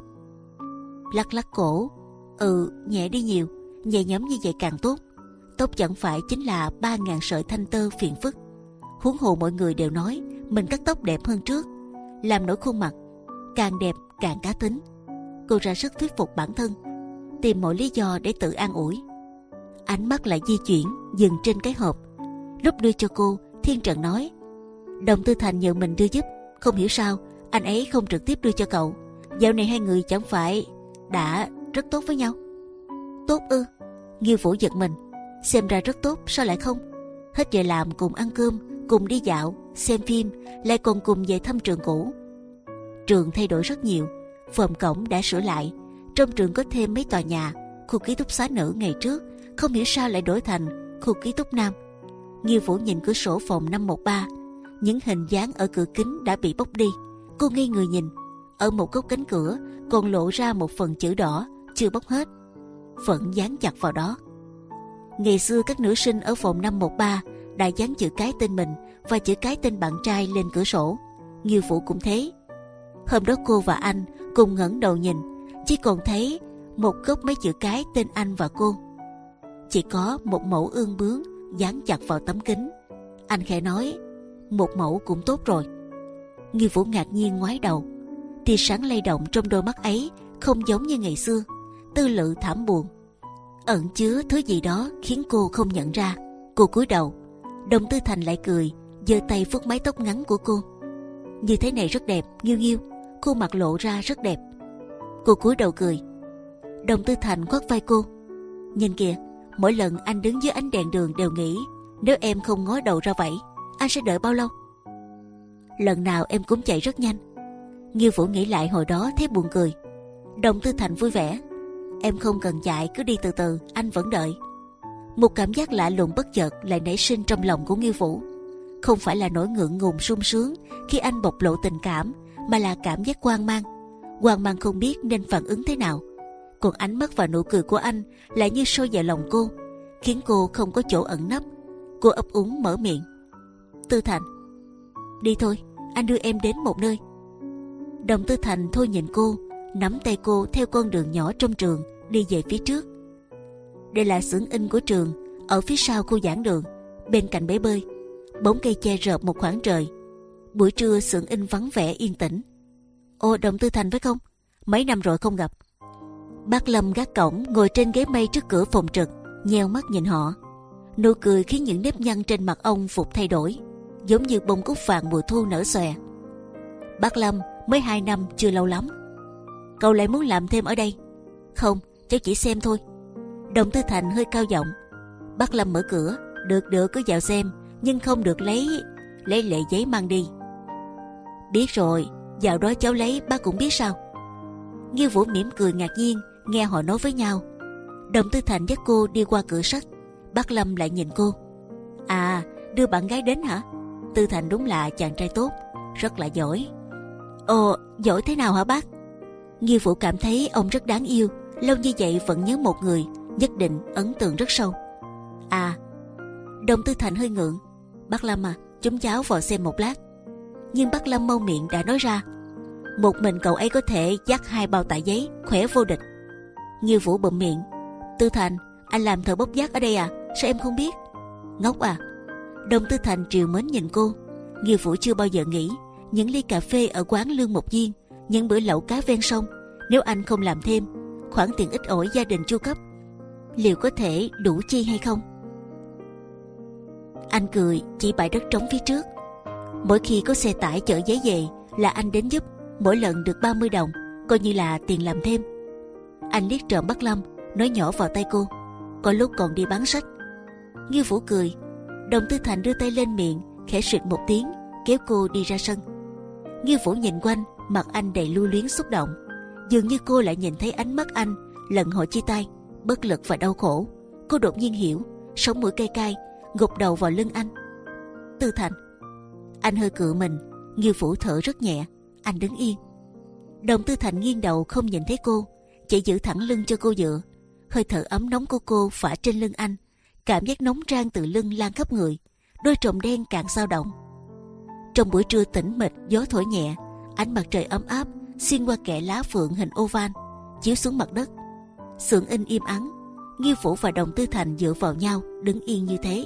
Lắc lắc cổ. Ừ, nhẹ đi nhiều, nhẹ nhõm như vậy càng tốt. Tóc chẳng phải chính là ba ngàn sợi thanh tơ phiền phức. Huống hồ mọi người đều nói mình cắt tóc đẹp hơn trước, làm nổi khuôn mặt càng đẹp càng cá tính. Cô ra sức thuyết phục bản thân, tìm mọi lý do để tự an ủi. Ánh mắt lại di chuyển dừng trên cái hộp. Lúc đưa cho cô, Thiên Trần nói: Đồng Tư Thành nhờ mình đưa giúp. Không hiểu sao anh ấy không trực tiếp đưa cho cậu. Dạo này hai người chẳng phải đã rất tốt với nhau? Tốt ư? Nghiêu Vũ giật mình. Xem ra rất tốt, sao lại không? Hết giờ làm cùng ăn cơm, cùng đi dạo, xem phim, lại còn cùng về thăm trường cũ. Trường thay đổi rất nhiều, phòng cổng đã sửa lại. Trong trường có thêm mấy tòa nhà. Khu ký túc xá nữ ngày trước không hiểu sao lại đổi thành khu ký túc nam. Nghiêu Vũ nhìn cửa sổ phòng năm một ba, những hình dáng ở cửa kính đã bị bóc đi. Cô ngây người nhìn, ở một góc cánh cửa còn lộ ra một phần chữ đỏ chưa bóc hết, vẫn dán chặt vào đó. Ngày xưa các nữ sinh ở phòng năm một ba đã dán chữ cái tên mình và chữ cái tên bạn trai lên cửa sổ. Nghiêu Vũ cũng thế. Hôm đó cô và anh cùng ngẩng đầu nhìn, chỉ còn thấy một góc mấy chữ cái tên anh và cô. Chỉ có một mẫu ương bướm dán chặt vào tấm kính. Anh khẽ nói: một mẫu cũng tốt rồi. Nghiêu Vũ ngạc nhiên ngoái đầu. Tia sáng lay động trong đôi mắt ấy không giống như ngày xưa, tư lự thảm buồn, ẩn chứa thứ gì đó khiến cô không nhận ra. Cô cúi đầu. Đồng Tư Thành lại cười, giơ tay vuốt mái tóc ngắn của cô. Như thế này rất đẹp, Nghiêu Nghiêu. Khuôn mặt lộ ra rất đẹp. Cô cúi đầu cười. Đồng Tư Thành khoác vai cô. Nhìn kìa, mỗi lần anh đứng dưới ánh đèn đường đều nghĩ nếu em không ngó đầu ra vậy, anh sẽ đợi bao lâu? Lần nào em cũng chạy rất nhanh. Nghiêu Vũ nghĩ lại hồi đó thấy buồn cười. Đồng Tư Thành vui vẻ. Em không cần chạy, cứ đi từ từ, anh vẫn đợi. Một cảm giác lạ lùng bất chợt lại nảy sinh trong lòng của Nghiêu Vũ. Không phải là nỗi ngượng ngùng sung sướng khi anh bộc lộ tình cảm, mà là cảm giác hoang mang. Hoang mang không biết nên phản ứng thế nào. Còn ánh mắt và nụ cười của anh lại như sôi vào lòng cô, khiến cô không có chỗ ẩn nấp. Cô ấp úng mở miệng: Tư Thành, đi thôi, anh đưa em đến một nơi. Đồng Tư Thành thôi nhìn cô, nắm tay cô theo con đường nhỏ trong trường đi về phía trước. Đây là xưởng in của trường, ở phía sau khu giảng đường, bên cạnh bể bơi. Bóng cây che rợp một khoảng trời. Buổi trưa xưởng in vắng vẻ yên tĩnh. Ồ, Đồng Tư Thành phải không? Mấy năm rồi không gặp. Bác Lâm gác cổng ngồi trên ghế mây trước cửa phòng trực, nheo mắt nhìn họ. Nụ cười khiến những nếp nhăn trên mặt ông phục thay đổi, giống như bông cúc vàng mùa thu nở xòe. Bác Lâm, mới hai năm chưa lâu lắm. Cậu lại muốn làm thêm ở đây? Không, cháu chỉ xem thôi. Đồng Tư Thành hơi cao giọng. Bác Lâm mở cửa. Được được, cứ vào xem, nhưng không được lấy lấy lệ giấy mang đi. Biết rồi, vào đó cháu lấy, bác cũng biết sao. Nghiêu Vũ mỉm cười ngạc nhiên nghe họ nói với nhau. Đồng Tư Thành dắt cô đi qua cửa sắt. Bác Lâm lại nhìn cô. À, đưa bạn gái đến hả? Tư Thành đúng là chàng trai tốt, rất là giỏi. Ồ, giỏi thế nào hả bác? Nghiêu Vũ cảm thấy ông rất đáng yêu. Lâu như vậy vẫn nhớ một người, nhất định ấn tượng rất sâu. À, Đồng Tư Thành hơi ngượng. Bác Lâm à, chúng cháu vào xem một lát. Nhưng bác Lâm mau miệng đã nói ra. Một mình cậu ấy có thể dắt hai bao tải giấy, khỏe vô địch. Nghiêu Vũ bụm miệng. Tư Thành, anh làm thợ bốc vác ở đây à? Sao em không biết? Ngốc à? Đồng Tư Thành trìu mến nhìn cô. Nghiêu Vũ chưa bao giờ nghĩ những ly cà phê ở quán Lương Mộc Diên, những bữa lẩu cá ven sông, nếu anh không làm thêm, khoản tiền ít ỏi gia đình chu cấp, liệu có thể đủ chi hay không? Anh cười chỉ bãi đất trống phía trước. Mỗi khi có xe tải chở giấy về là anh đến giúp, mỗi lần được ba mươi đồng, coi như là tiền làm thêm. Anh liếc trộm bác Lâm, nói nhỏ vào tay cô. Có lúc còn đi bán sách. Nghiêu Vũ cười. Đồng Tư Thành đưa tay lên miệng, khẽ suyệt một tiếng, kéo cô đi ra sân. Nghiêu Vũ nhìn quanh, mặt anh đầy lưu luyến xúc động. Dường như cô lại nhìn thấy ánh mắt anh lần họ chia tay, bất lực và đau khổ. Cô đột nhiên hiểu, sống mũi cay cay, gục đầu vào lưng anh. Tư Thành. Anh hơi cựa mình. Nghiêu Vũ thở rất nhẹ. Anh đứng yên. Đồng Tư Thành nghiêng đầu không nhìn thấy cô, chỉ giữ thẳng lưng cho cô dựa. Hơi thở ấm nóng của cô phả trên lưng anh, cảm giác nóng rang từ lưng lan khắp người. Đôi tròng đen càng dao động. Trong buổi trưa tĩnh mịch, gió thổi nhẹ, ánh mặt trời ấm áp xuyên qua kẽ lá phượng hình oval chiếu xuống mặt đất. Xưởng in im ắng. Nghiêu Vũ và Đồng Tư Thành dựa vào nhau, đứng yên như thế.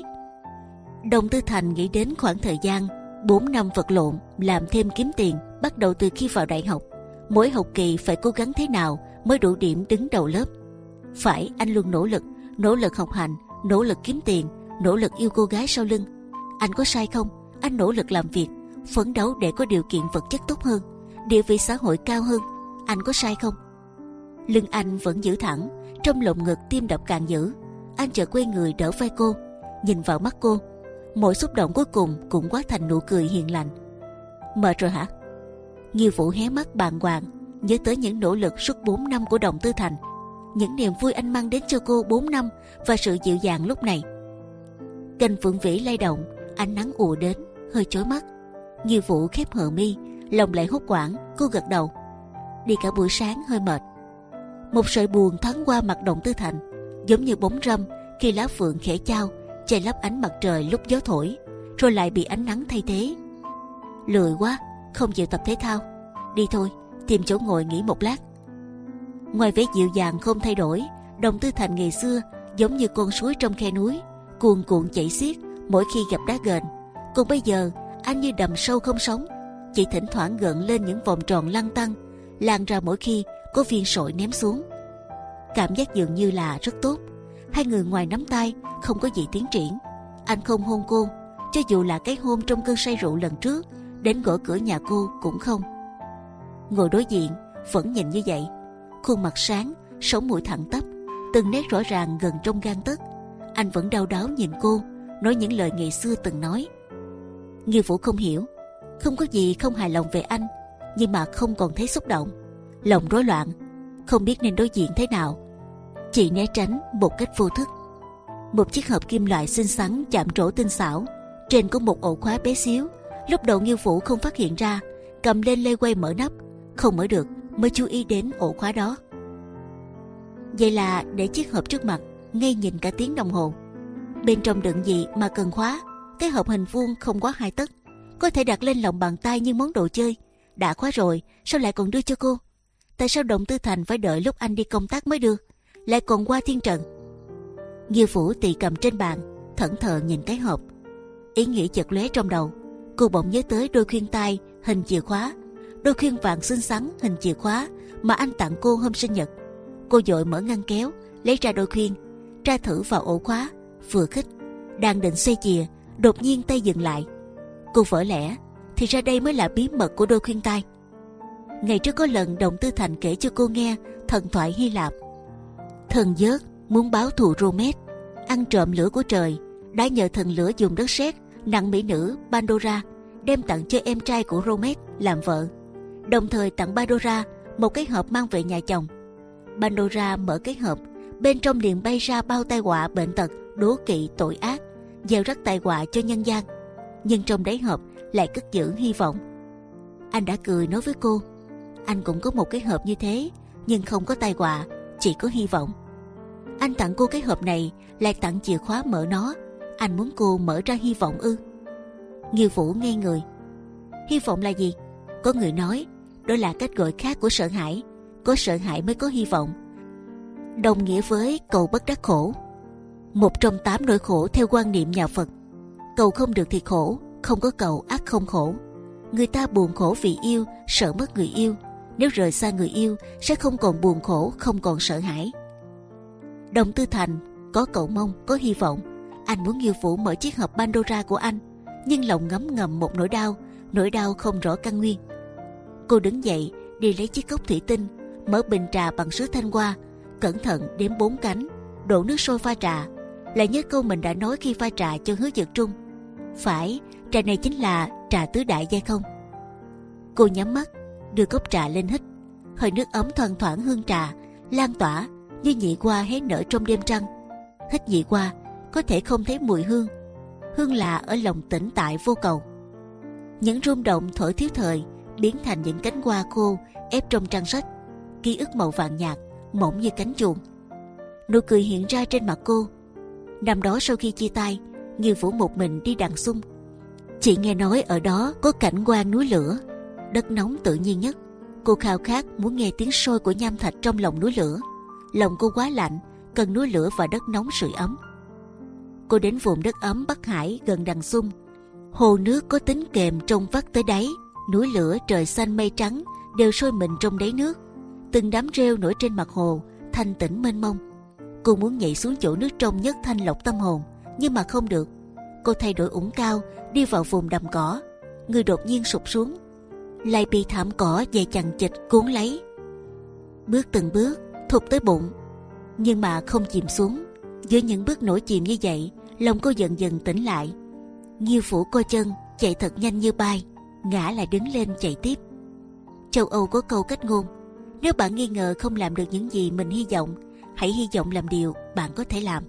Đồng Tư Thành nghĩ đến khoảng thời gian bốn năm vật lộn làm thêm kiếm tiền, bắt đầu từ khi vào đại học. Mỗi học kỳ phải cố gắng thế nào mới đủ điểm đứng đầu lớp. Phải, anh luôn nỗ lực, nỗ lực học hành, nỗ lực kiếm tiền, nỗ lực yêu cô gái sau lưng. Anh có sai không? Anh nỗ lực làm việc, phấn đấu để có điều kiện vật chất tốt hơn, địa vị xã hội cao hơn. Anh có sai không? Lưng anh vẫn giữ thẳng, trong lồng ngực tim đập càng dữ. Anh chợt quay người đỡ vai cô, nhìn vào mắt cô. Mỗi xúc động cuối cùng cũng hóa thành nụ cười hiền lành. Mệt rồi hả? Nghiêu Vũ hé mắt bàng hoàng, nhớ tới những nỗ lực suốt bốn năm của Đồng Tư Thành, những niềm vui anh mang đến cho cô bốn năm và sự dịu dàng lúc này. Cành phượng vĩ lay động, ánh nắng ùa đến, hơi chói mắt. Nghiêu Vũ khép hờ mi, lòng lại hốt hoảng. Cô gật đầu. Đi cả buổi sáng hơi mệt. Một sợi buồn thoáng qua mặt Đồng Tư Thành, giống như bóng râm khi lá phượng khẽ chao, che lấp ánh mặt trời lúc gió thổi, rồi lại bị ánh nắng thay thế. Lười quá, không chịu tập thể thao. Đi thôi, tìm chỗ ngồi nghỉ một lát. Ngoài vẻ dịu dàng không thay đổi, Đồng Tư Thành ngày xưa giống như con suối trong khe núi, cuồn cuộn chảy xiết mỗi khi gặp đá ghềnh. Còn bây giờ anh như đầm sâu không sóng, chỉ thỉnh thoảng gợn lên những vòng tròn lăn tăn, lan ra mỗi khi có viên sỏi ném xuống. Cảm giác dường như là rất tốt. Hai người ngoài nắm tay không có gì tiến triển. Anh không hôn cô, cho dù là cái hôn trong cơn say rượu lần trước đến gõ cửa nhà cô cũng không. Ngồi đối diện vẫn nhìn như vậy, khuôn mặt sáng, sống mũi thẳng tắp, từng nét rõ ràng gần trong gang tấc. Anh vẫn đau đáu nhìn cô, nói những lời ngày xưa từng nói. Nghiêu Vũ không hiểu, không có gì không hài lòng về anh, nhưng mà không còn thấy xúc động. Lòng rối loạn, không biết nên đối diện thế nào. Chị né tránh một cách vô thức. Một chiếc hộp kim loại xinh xắn chạm trổ tinh xảo, trên có một ổ khóa bé xíu. Lúc đầu Nghiêu Vũ không phát hiện ra, cầm lên lê quay mở nắp, không mở được, mới chú ý đến ổ khóa đó. Vậy là để chiếc hộp trước mặt, ngay nhìn cả tiếng đồng hồ. Bên trong đựng gì mà cần khóa? Cái hộp hình vuông không quá hai tấc, có thể đặt lên lòng bàn tay như món đồ chơi. Đã khóa rồi, sao lại còn đưa cho cô? Tại sao Đồng Tư Thành phải đợi lúc anh đi công tác mới đưa, lại còn qua thiên trần? Nghiêu Vũ tì cầm trên bàn, thẫn thờ nhìn cái hộp. Ý nghĩ chợt lóe trong đầu. Cô bỗng nhớ tới đôi khuyên tai hình chìa khóa, đôi khuyên vàng xinh xắn hình chìa khóa mà anh tặng cô hôm sinh nhật. Cô vội mở ngăn kéo, lấy ra đôi khuyên, tra thử vào ổ khóa, vừa khích, đang định xoay chìa, đột nhiên tay dừng lại. Cô vỡ lẽ, thì ra đây mới là bí mật của đôi khuyên tai. Ngày trước có lần Đồng Tư Thành kể cho cô nghe thần thoại Hy Lạp. Thần Dớt muốn báo thù Romet, ăn trộm lửa của trời, đã nhờ thần lửa dùng đất sét nặng mỹ nữ Pandora đem tặng cho em trai của Romet làm vợ, đồng thời tặng Pandora một cái hộp mang về nhà chồng. Pandora mở cái hộp, bên trong liền bay ra bao tai họa bệnh tật, đố kỵ, tội ác, gieo rắc tai họa cho nhân gian. Nhưng trong đáy hộp lại cất giữ hy vọng. Anh đã cười nói với cô, anh cũng có một cái hộp như thế, nhưng không có tai họa, chỉ có hy vọng. Anh tặng cô cái hộp này, lại tặng chìa khóa mở nó. Anh muốn cô mở ra hy vọng ư? Nghiêu Vũ ngây người. Hy vọng là gì? Có người nói đó là cách gọi khác của sợ hãi. Có sợ hãi mới có hy vọng, đồng nghĩa với cầu bất đắc khổ, một trong tám nỗi khổ theo quan niệm nhà Phật. Cầu không được thì khổ, không có cầu ắt không khổ. Người ta buồn khổ vì yêu, sợ mất người yêu. Nếu rời xa người yêu sẽ không còn buồn khổ, không còn sợ hãi. Đồng Tư Thành có cầu mong, có hy vọng. Anh muốn Nghiêu Vũ mở chiếc hộp Pandora của anh, nhưng lòng ngấm ngầm một nỗi đau, nỗi đau không rõ căn nguyên. Cô đứng dậy đi lấy chiếc cốc thủy tinh, mở bình trà bằng sứ thanh hoa, cẩn thận đếm bốn cánh, đổ nước sôi pha trà. Lại nhớ câu mình đã nói khi pha trà cho Hứa Dực Trung, phải, trà này chính là trà tứ đại giai không? Cô nhắm mắt, đưa cốc trà lên hít, hơi nước ấm thoang thoảng hương trà lan tỏa như nhị hoa hé nở trong đêm trăng. Hít nhị hoa có thể không thấy mùi hương, hương lạ ở lòng tĩnh tại vô cầu. Những rung động thổi thiếu thời biến thành những cánh hoa khô ép trong trang sách, ký ức màu vàng nhạt mỏng như cánh chuồn. Nụ cười hiện ra trên mặt cô. Năm đó sau khi chia tay, Nghiêu Vũ một mình đi đằng sung. Chị nghe nói ở đó có cảnh quan núi lửa, đất nóng tự nhiên nhất. Cô khao khát muốn nghe tiếng sôi của nham thạch trong lòng núi lửa. Lòng cô quá lạnh, cần núi lửa và đất nóng sưởi ấm. Cô đến vùng đất ấm Bắc Hải gần đằng sung. Hồ nước có tính kềm trong vắt tới đáy, núi lửa, trời xanh mây trắng đều sôi mình trong đáy nước. Từng đám rêu nổi trên mặt hồ, thanh tĩnh mênh mông. Cô muốn nhảy xuống chỗ nước trong nhất thanh lọc tâm hồn, nhưng mà không được. Cô thay đổi ủng cao, đi vào vùng đầm cỏ. Người đột nhiên sụp xuống, lại bị thảm cỏ dày chằng chịt cuốn lấy. Bước từng bước thụt tới bụng, nhưng mà không chìm xuống. Giữa những bước nổi chìm như vậy, lòng cô dần dần tỉnh lại. Nghiêu Vũ co chân chạy thật nhanh như bay, ngã lại đứng lên chạy tiếp. Châu Âu có câu cách ngôn, nếu bạn nghi ngờ không làm được những gì mình hy vọng, hãy hy vọng làm điều bạn có thể làm.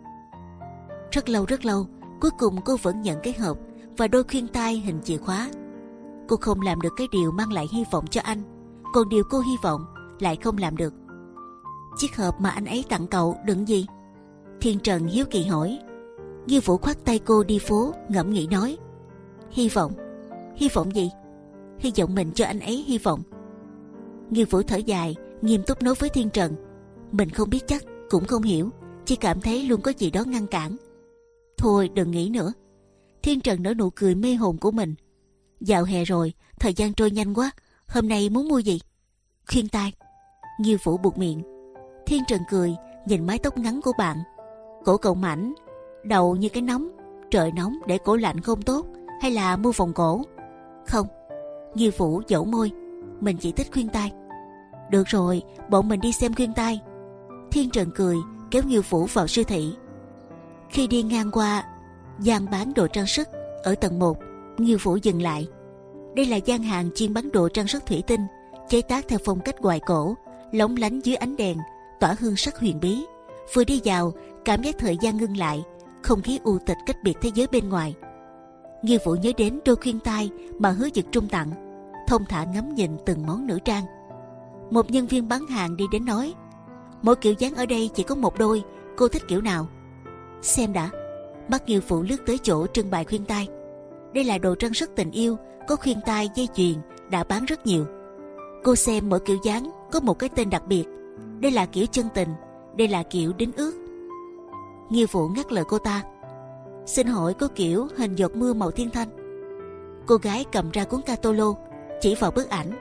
Rất lâu rất lâu, cuối cùng cô vẫn nhận cái hộp và đôi khuyên tai hình chìa khóa. Cô không làm được cái điều mang lại hy vọng cho anh, còn điều cô hy vọng lại không làm được. Chiếc hộp mà anh ấy tặng cậu đựng gì? Thiên Trần hiếu kỳ hỏi. Nghiêu Vũ khoát tay cô đi phố, ngẫm nghĩ nói, hy vọng. Hy vọng gì? Hy vọng mình cho anh ấy hy vọng. Nghiêu Vũ thở dài, nghiêm túc nói với Thiên Trần, mình không biết chắc, cũng không hiểu, chỉ cảm thấy luôn có gì đó ngăn cản. Thôi đừng nghĩ nữa. Thiên Trần nở nụ cười mê hồn của mình. Vào hè rồi, thời gian trôi nhanh quá. Hôm nay muốn mua gì? Khuyên tai. Nghiêu Vũ buột miệng. Thiên Trần cười, nhìn mái tóc ngắn của bạn. Cổ cậu mảnh, đầu như cái nóng. Trời nóng để cổ lạnh không tốt, hay là mua vòng cổ? Không. Nghiêu Vũ dẫu môi, mình chỉ thích khuyên tai. Được rồi, bọn mình đi xem khuyên tai. Thiên Trần cười, kéo Nghiêu Vũ vào siêu thị. Khi đi ngang qua gian bán đồ trang sức ở tầng một, Nghiêu Vũ dừng lại. Đây là gian hàng chuyên bán đồ trang sức thủy tinh, chế tác theo phong cách hoài cổ, lóng lánh dưới ánh đèn, tỏa hương sắc huyền bí. Vừa đi vào, cảm giác thời gian ngưng lại, không khí u tịch cách biệt thế giới bên ngoài. Nghiêu Vũ nhớ đến đôi khuyên tai mà Hứa Dực Trung tặng, thông thả ngắm nhìn từng món nữ trang. Một nhân viên bán hàng đi đến nói, mỗi kiểu dáng ở đây chỉ có một đôi, cô thích kiểu nào? Xem đã. Mắt Nghiêu Vũ lướt tới chỗ trưng bày khuyên tai. Đây là đồ trang sức tình yêu, có khuyên tai, dây chuyền, đã bán rất nhiều. Cô xem mỗi kiểu dáng có một cái tên đặc biệt. Đây là kiểu chân tình, đây là kiểu đính ước. Nghiêu Vũ ngắt lời cô ta. Xin hỏi có kiểu hình giọt mưa màu thiên thanh? Cô gái cầm ra cuốn catalog, chỉ vào bức ảnh.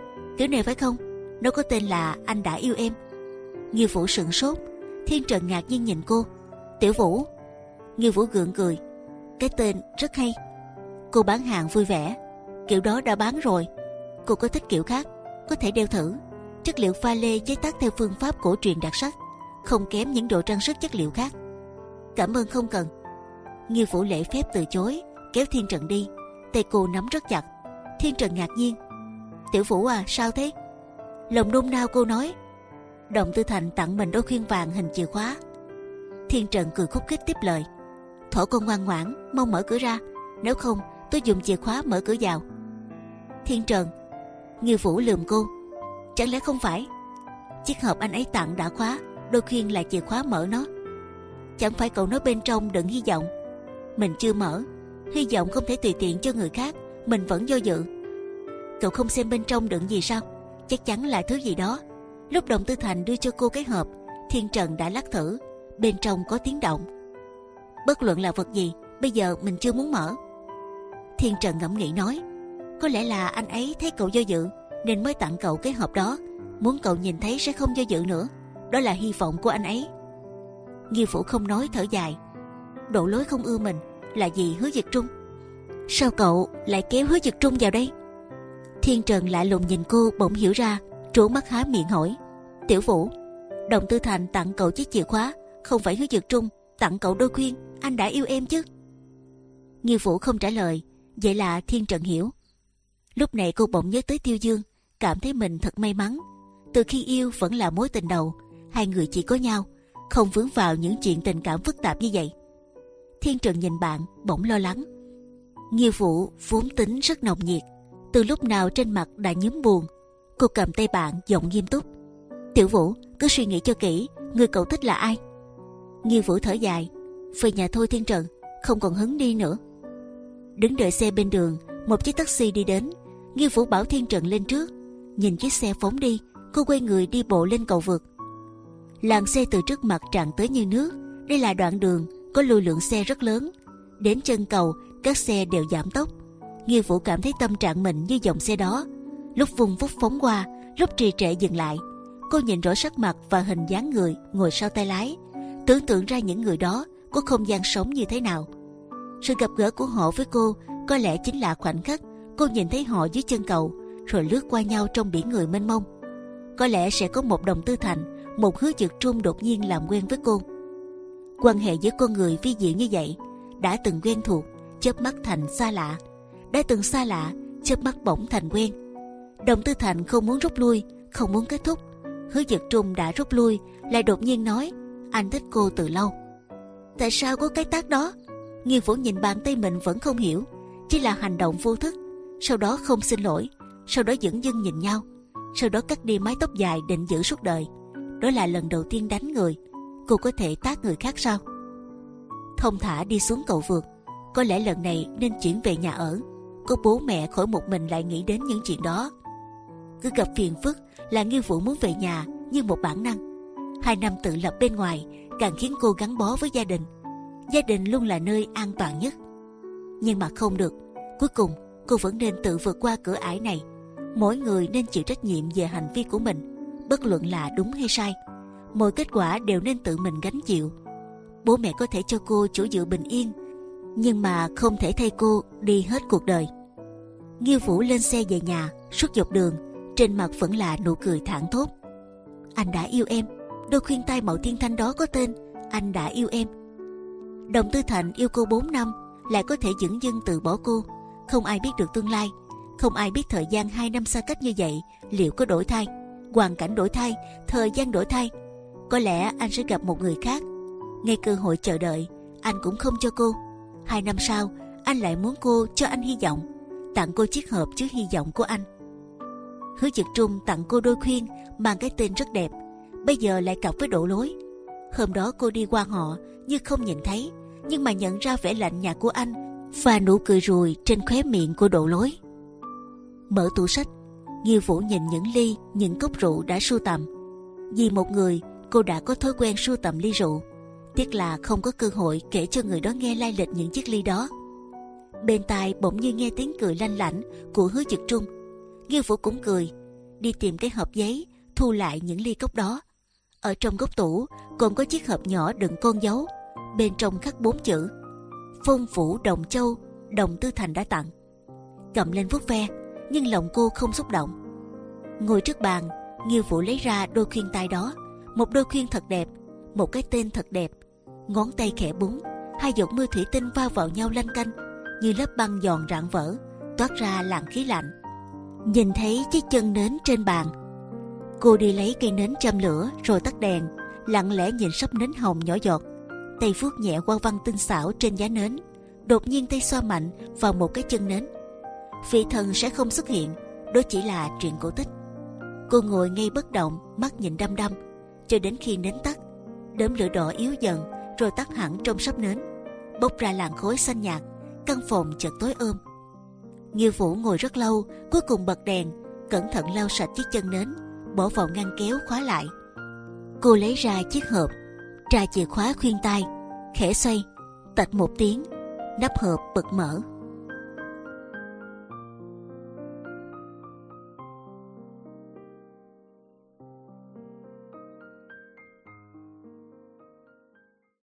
Đứa này phải không? Nó có tên là Anh Đã Yêu Em. Nghiêu Vũ sững sốt. Thiên Trần ngạc nhiên nhìn cô. Tiểu Vũ. Nghiêu Vũ gượng cười. Cái tên rất hay. Cô bán hàng vui vẻ. Kiểu đó đã bán rồi. Cô có thích kiểu khác, có thể đeo thử. Chất liệu pha lê chế tác theo phương pháp cổ truyền đặc sắc, không kém những đồ trang sức chất liệu khác. Cảm ơn không cần. Nghiêu Vũ lễ phép từ chối, kéo Thiên Trần đi. Tay cô nắm rất chặt. Thiên Trần ngạc nhiên. Tiểu Vũ à, sao thế? Lòng nôn nao cô nói. Đồng Tư Thành tặng mình đôi khuyên vàng hình chìa khóa. Thiên Trần cười khúc khích tiếp lời. Thỏ con ngoan ngoãn, mau mở cửa ra, nếu không tôi dùng chìa khóa mở cửa vào. Thiên Trần. Nghiêu Vũ lườm cô. Chẳng lẽ không phải? Chiếc hộp anh ấy tặng đã khóa, đôi khuyên là chìa khóa mở nó. Chẳng phải cậu nói bên trong đừng hy vọng? Mình chưa mở. Hy vọng không thể tùy tiện cho người khác, mình vẫn do dự. Cậu không xem bên trong đựng gì sao? Chắc chắn là thứ gì đó. Lúc Đồng Tư Thành đưa cho cô cái hộp, Thiên Trần đã lắc thử, bên trong có tiếng động. Bất luận là vật gì, bây giờ mình chưa muốn mở. Thiên Trần ngẫm nghĩ nói. Có lẽ là anh ấy thấy cậu do dự nên mới tặng cậu cái hộp đó, muốn cậu nhìn thấy sẽ không do dự nữa. Đó là hy vọng của anh ấy. Nghiêu Vũ không nói, thở dài. Độ lối không ưa mình là gì Hứa Dực Trung? Sao cậu lại kéo Hứa Dực Trung vào đây? Thiên Trần lạ lùng nhìn cô, bỗng hiểu ra, trố mắt há miệng hỏi. Tiểu Vũ, Đồng Tư Thành tặng cậu chiếc chìa khóa, không phải Hứa Dực Trung tặng cậu đôi khuyên Anh Đã Yêu Em chứ? Nghiêu Vũ không trả lời. Vậy là Thiên Trần hiểu. Lúc này cô bỗng nhớ tới Tiêu Dương, cảm thấy mình thật may mắn. Từ khi yêu vẫn là mối tình đầu, hai người chỉ có nhau, không vướng vào những chuyện tình cảm phức tạp như vậy. Thiên Trần nhìn bạn bỗng lo lắng. Nghiêu Vũ vốn tính rất nồng nhiệt, từ lúc nào trên mặt đã nhúm buồn. Cô cầm tay bạn giọng nghiêm túc. Tiểu Vũ, cứ suy nghĩ cho kỹ, người cậu thích là ai? Nghiêu Vũ thở dài. Về nhà thôi Thiên Trần, không còn hứng đi nữa. Đứng đợi xe bên đường, một chiếc taxi đi đến. Nghiêu Vũ bảo Thiên Trần lên trước. Nhìn chiếc xe phóng đi, cô quay người đi bộ lên cầu vượt. Làn xe từ trước mặt tràn tới như nước. Đây là đoạn đường có lưu lượng xe rất lớn. Đến chân cầu, các xe đều giảm tốc. Nghiêu Vũ cảm thấy tâm trạng mình như dòng xe đó, lúc vung vút phóng qua, lúc trì trệ dừng lại. Cô nhìn rõ sắc mặt và hình dáng người ngồi sau tay lái, tưởng tượng ra những người đó có không gian sống như thế nào. Sự gặp gỡ của họ với cô có lẽ chính là khoảnh khắc cô nhìn thấy họ dưới chân cầu, rồi lướt qua nhau trong biển người mênh mông. Có lẽ sẽ có một Đồng Tư Thành, một Hứa Dực Trung đột nhiên làm quen với cô. Quan hệ giữa con người vi diệu như vậy, đã từng quen thuộc, chớp mắt thành xa lạ, đã từng xa lạ, chớp mắt bỗng thành quen. Đồng Tư Thành không muốn rút lui, không muốn kết thúc. Hứa Dực Trung đã rút lui, lại đột nhiên nói anh thích cô từ lâu. Tại sao có cái tác đó? Nghiêu Vũ nhìn bàn tay mình vẫn không hiểu, chỉ là hành động vô thức. Sau đó không xin lỗi, sau đó dửng dưng nhìn nhau, sau đó cắt đi mái tóc dài định giữ suốt đời. Đó là lần đầu tiên đánh người, cô có thể tát người khác sao? Thông thả đi xuống cầu vượt. Có lẽ lần này nên chuyển về nhà ở, có bố mẹ khỏi một mình lại nghĩ đến những chuyện đó. Cứ gặp phiền phức là Nghiêu Vũ muốn về nhà như một bản năng. Hai năm tự lập bên ngoài càng khiến cô gắn bó với gia đình. Gia đình luôn là nơi an toàn nhất. Nhưng mà không được, cuối cùng cô vẫn nên tự vượt qua cửa ải này. Mỗi người nên chịu trách nhiệm về hành vi của mình, bất luận là đúng hay sai. Mọi kết quả đều nên tự mình gánh chịu. Bố mẹ có thể cho cô chỗ dựa bình yên, nhưng mà không thể thay cô đi hết cuộc đời. Nghiêu Vũ lên xe về nhà, suốt dọc đường trên mặt vẫn là nụ cười thảng thốt. Anh đã yêu em. Đôi khuyên tai màu thiên thanh đó có tên Anh Đã Yêu Em. Đồng Tư Thành yêu cô bốn năm, lại có thể dửng dưng từ bỏ cô. Không ai biết được tương lai, không ai biết thời gian hai năm xa cách như vậy liệu có đổi thay. Hoàn cảnh đổi thay, thời gian đổi thay, có lẽ anh sẽ gặp một người khác. Ngay cơ hội chờ đợi anh cũng không cho cô. Hai năm sau anh lại muốn cô cho anh hy vọng, tặng cô chiếc hộp chứa hy vọng của anh. Hứa Dực Trung tặng cô đôi khuyên mang cái tên rất đẹp, bây giờ lại cặp với Độ Lối. Hôm đó cô đi qua họ như không nhìn thấy, nhưng mà nhận ra vẻ lạnh nhạt của anh và nụ cười ruồi trên khóe miệng của Độ Lối. Mở tủ sách, Nghiêu Vũ nhìn những ly, những cốc rượu đã sưu tầm. Vì một người, cô đã có thói quen sưu tầm ly rượu. Tiếc là không có cơ hội kể cho người đó nghe lai lịch những chiếc ly đó. Bên tai bỗng như nghe tiếng cười lanh lảnh của Hứa Dực Trung. Nghiêu Vũ cũng cười. đi tìm cái hộp giấy, thu lại những ly cốc đó. Ở trong góc tủ còn có chiếc hộp nhỏ đựng con dấu, bên trong khắc bốn chữ: Phong Phủ Đồng Châu, Đồng Tư Thành đã tặng. Cầm lên vuốt ve, nhưng lòng cô không xúc động. Ngồi trước bàn, Nghiêu Vũ lấy ra đôi khuyên tai đó, một đôi khuyên thật đẹp, một cái tên thật đẹp. Ngón tay khẽ búng, hai giọt mưa thủy tinh va vào nhau lanh canh, như lớp băng giòn rạn vỡ, toát ra làn khí lạnh. Nhìn thấy chiếc chân nến trên bàn, cô đi lấy cây nến châm lửa rồi tắt đèn, lặng lẽ nhìn sắp nến hồng nhỏ giọt, tay vuốt nhẹ hoa văn tinh xảo trên giá nến. Đột nhiên tay xoa mạnh vào một cái chân nến. Vị thần sẽ không xuất hiện, đó chỉ là chuyện cổ tích. Cô ngồi ngay bất động, mắt nhìn đăm đăm, cho đến khi nến tắt. Đốm lửa đỏ yếu dần rồi tắt hẳn trong sắp nến, bốc ra làn khói xanh nhạt. Căn phòng chợt tối ôm. Nghiêu Vũ ngồi rất lâu, cuối cùng bật đèn, cẩn thận lau sạch chiếc chân nến, bỏ vào ngăn kéo khóa lại. Cô lấy ra chiếc hộp, tra chìa khóa khuyên tai, khẽ xoay, tạch một tiếng, nắp hộp bật mở.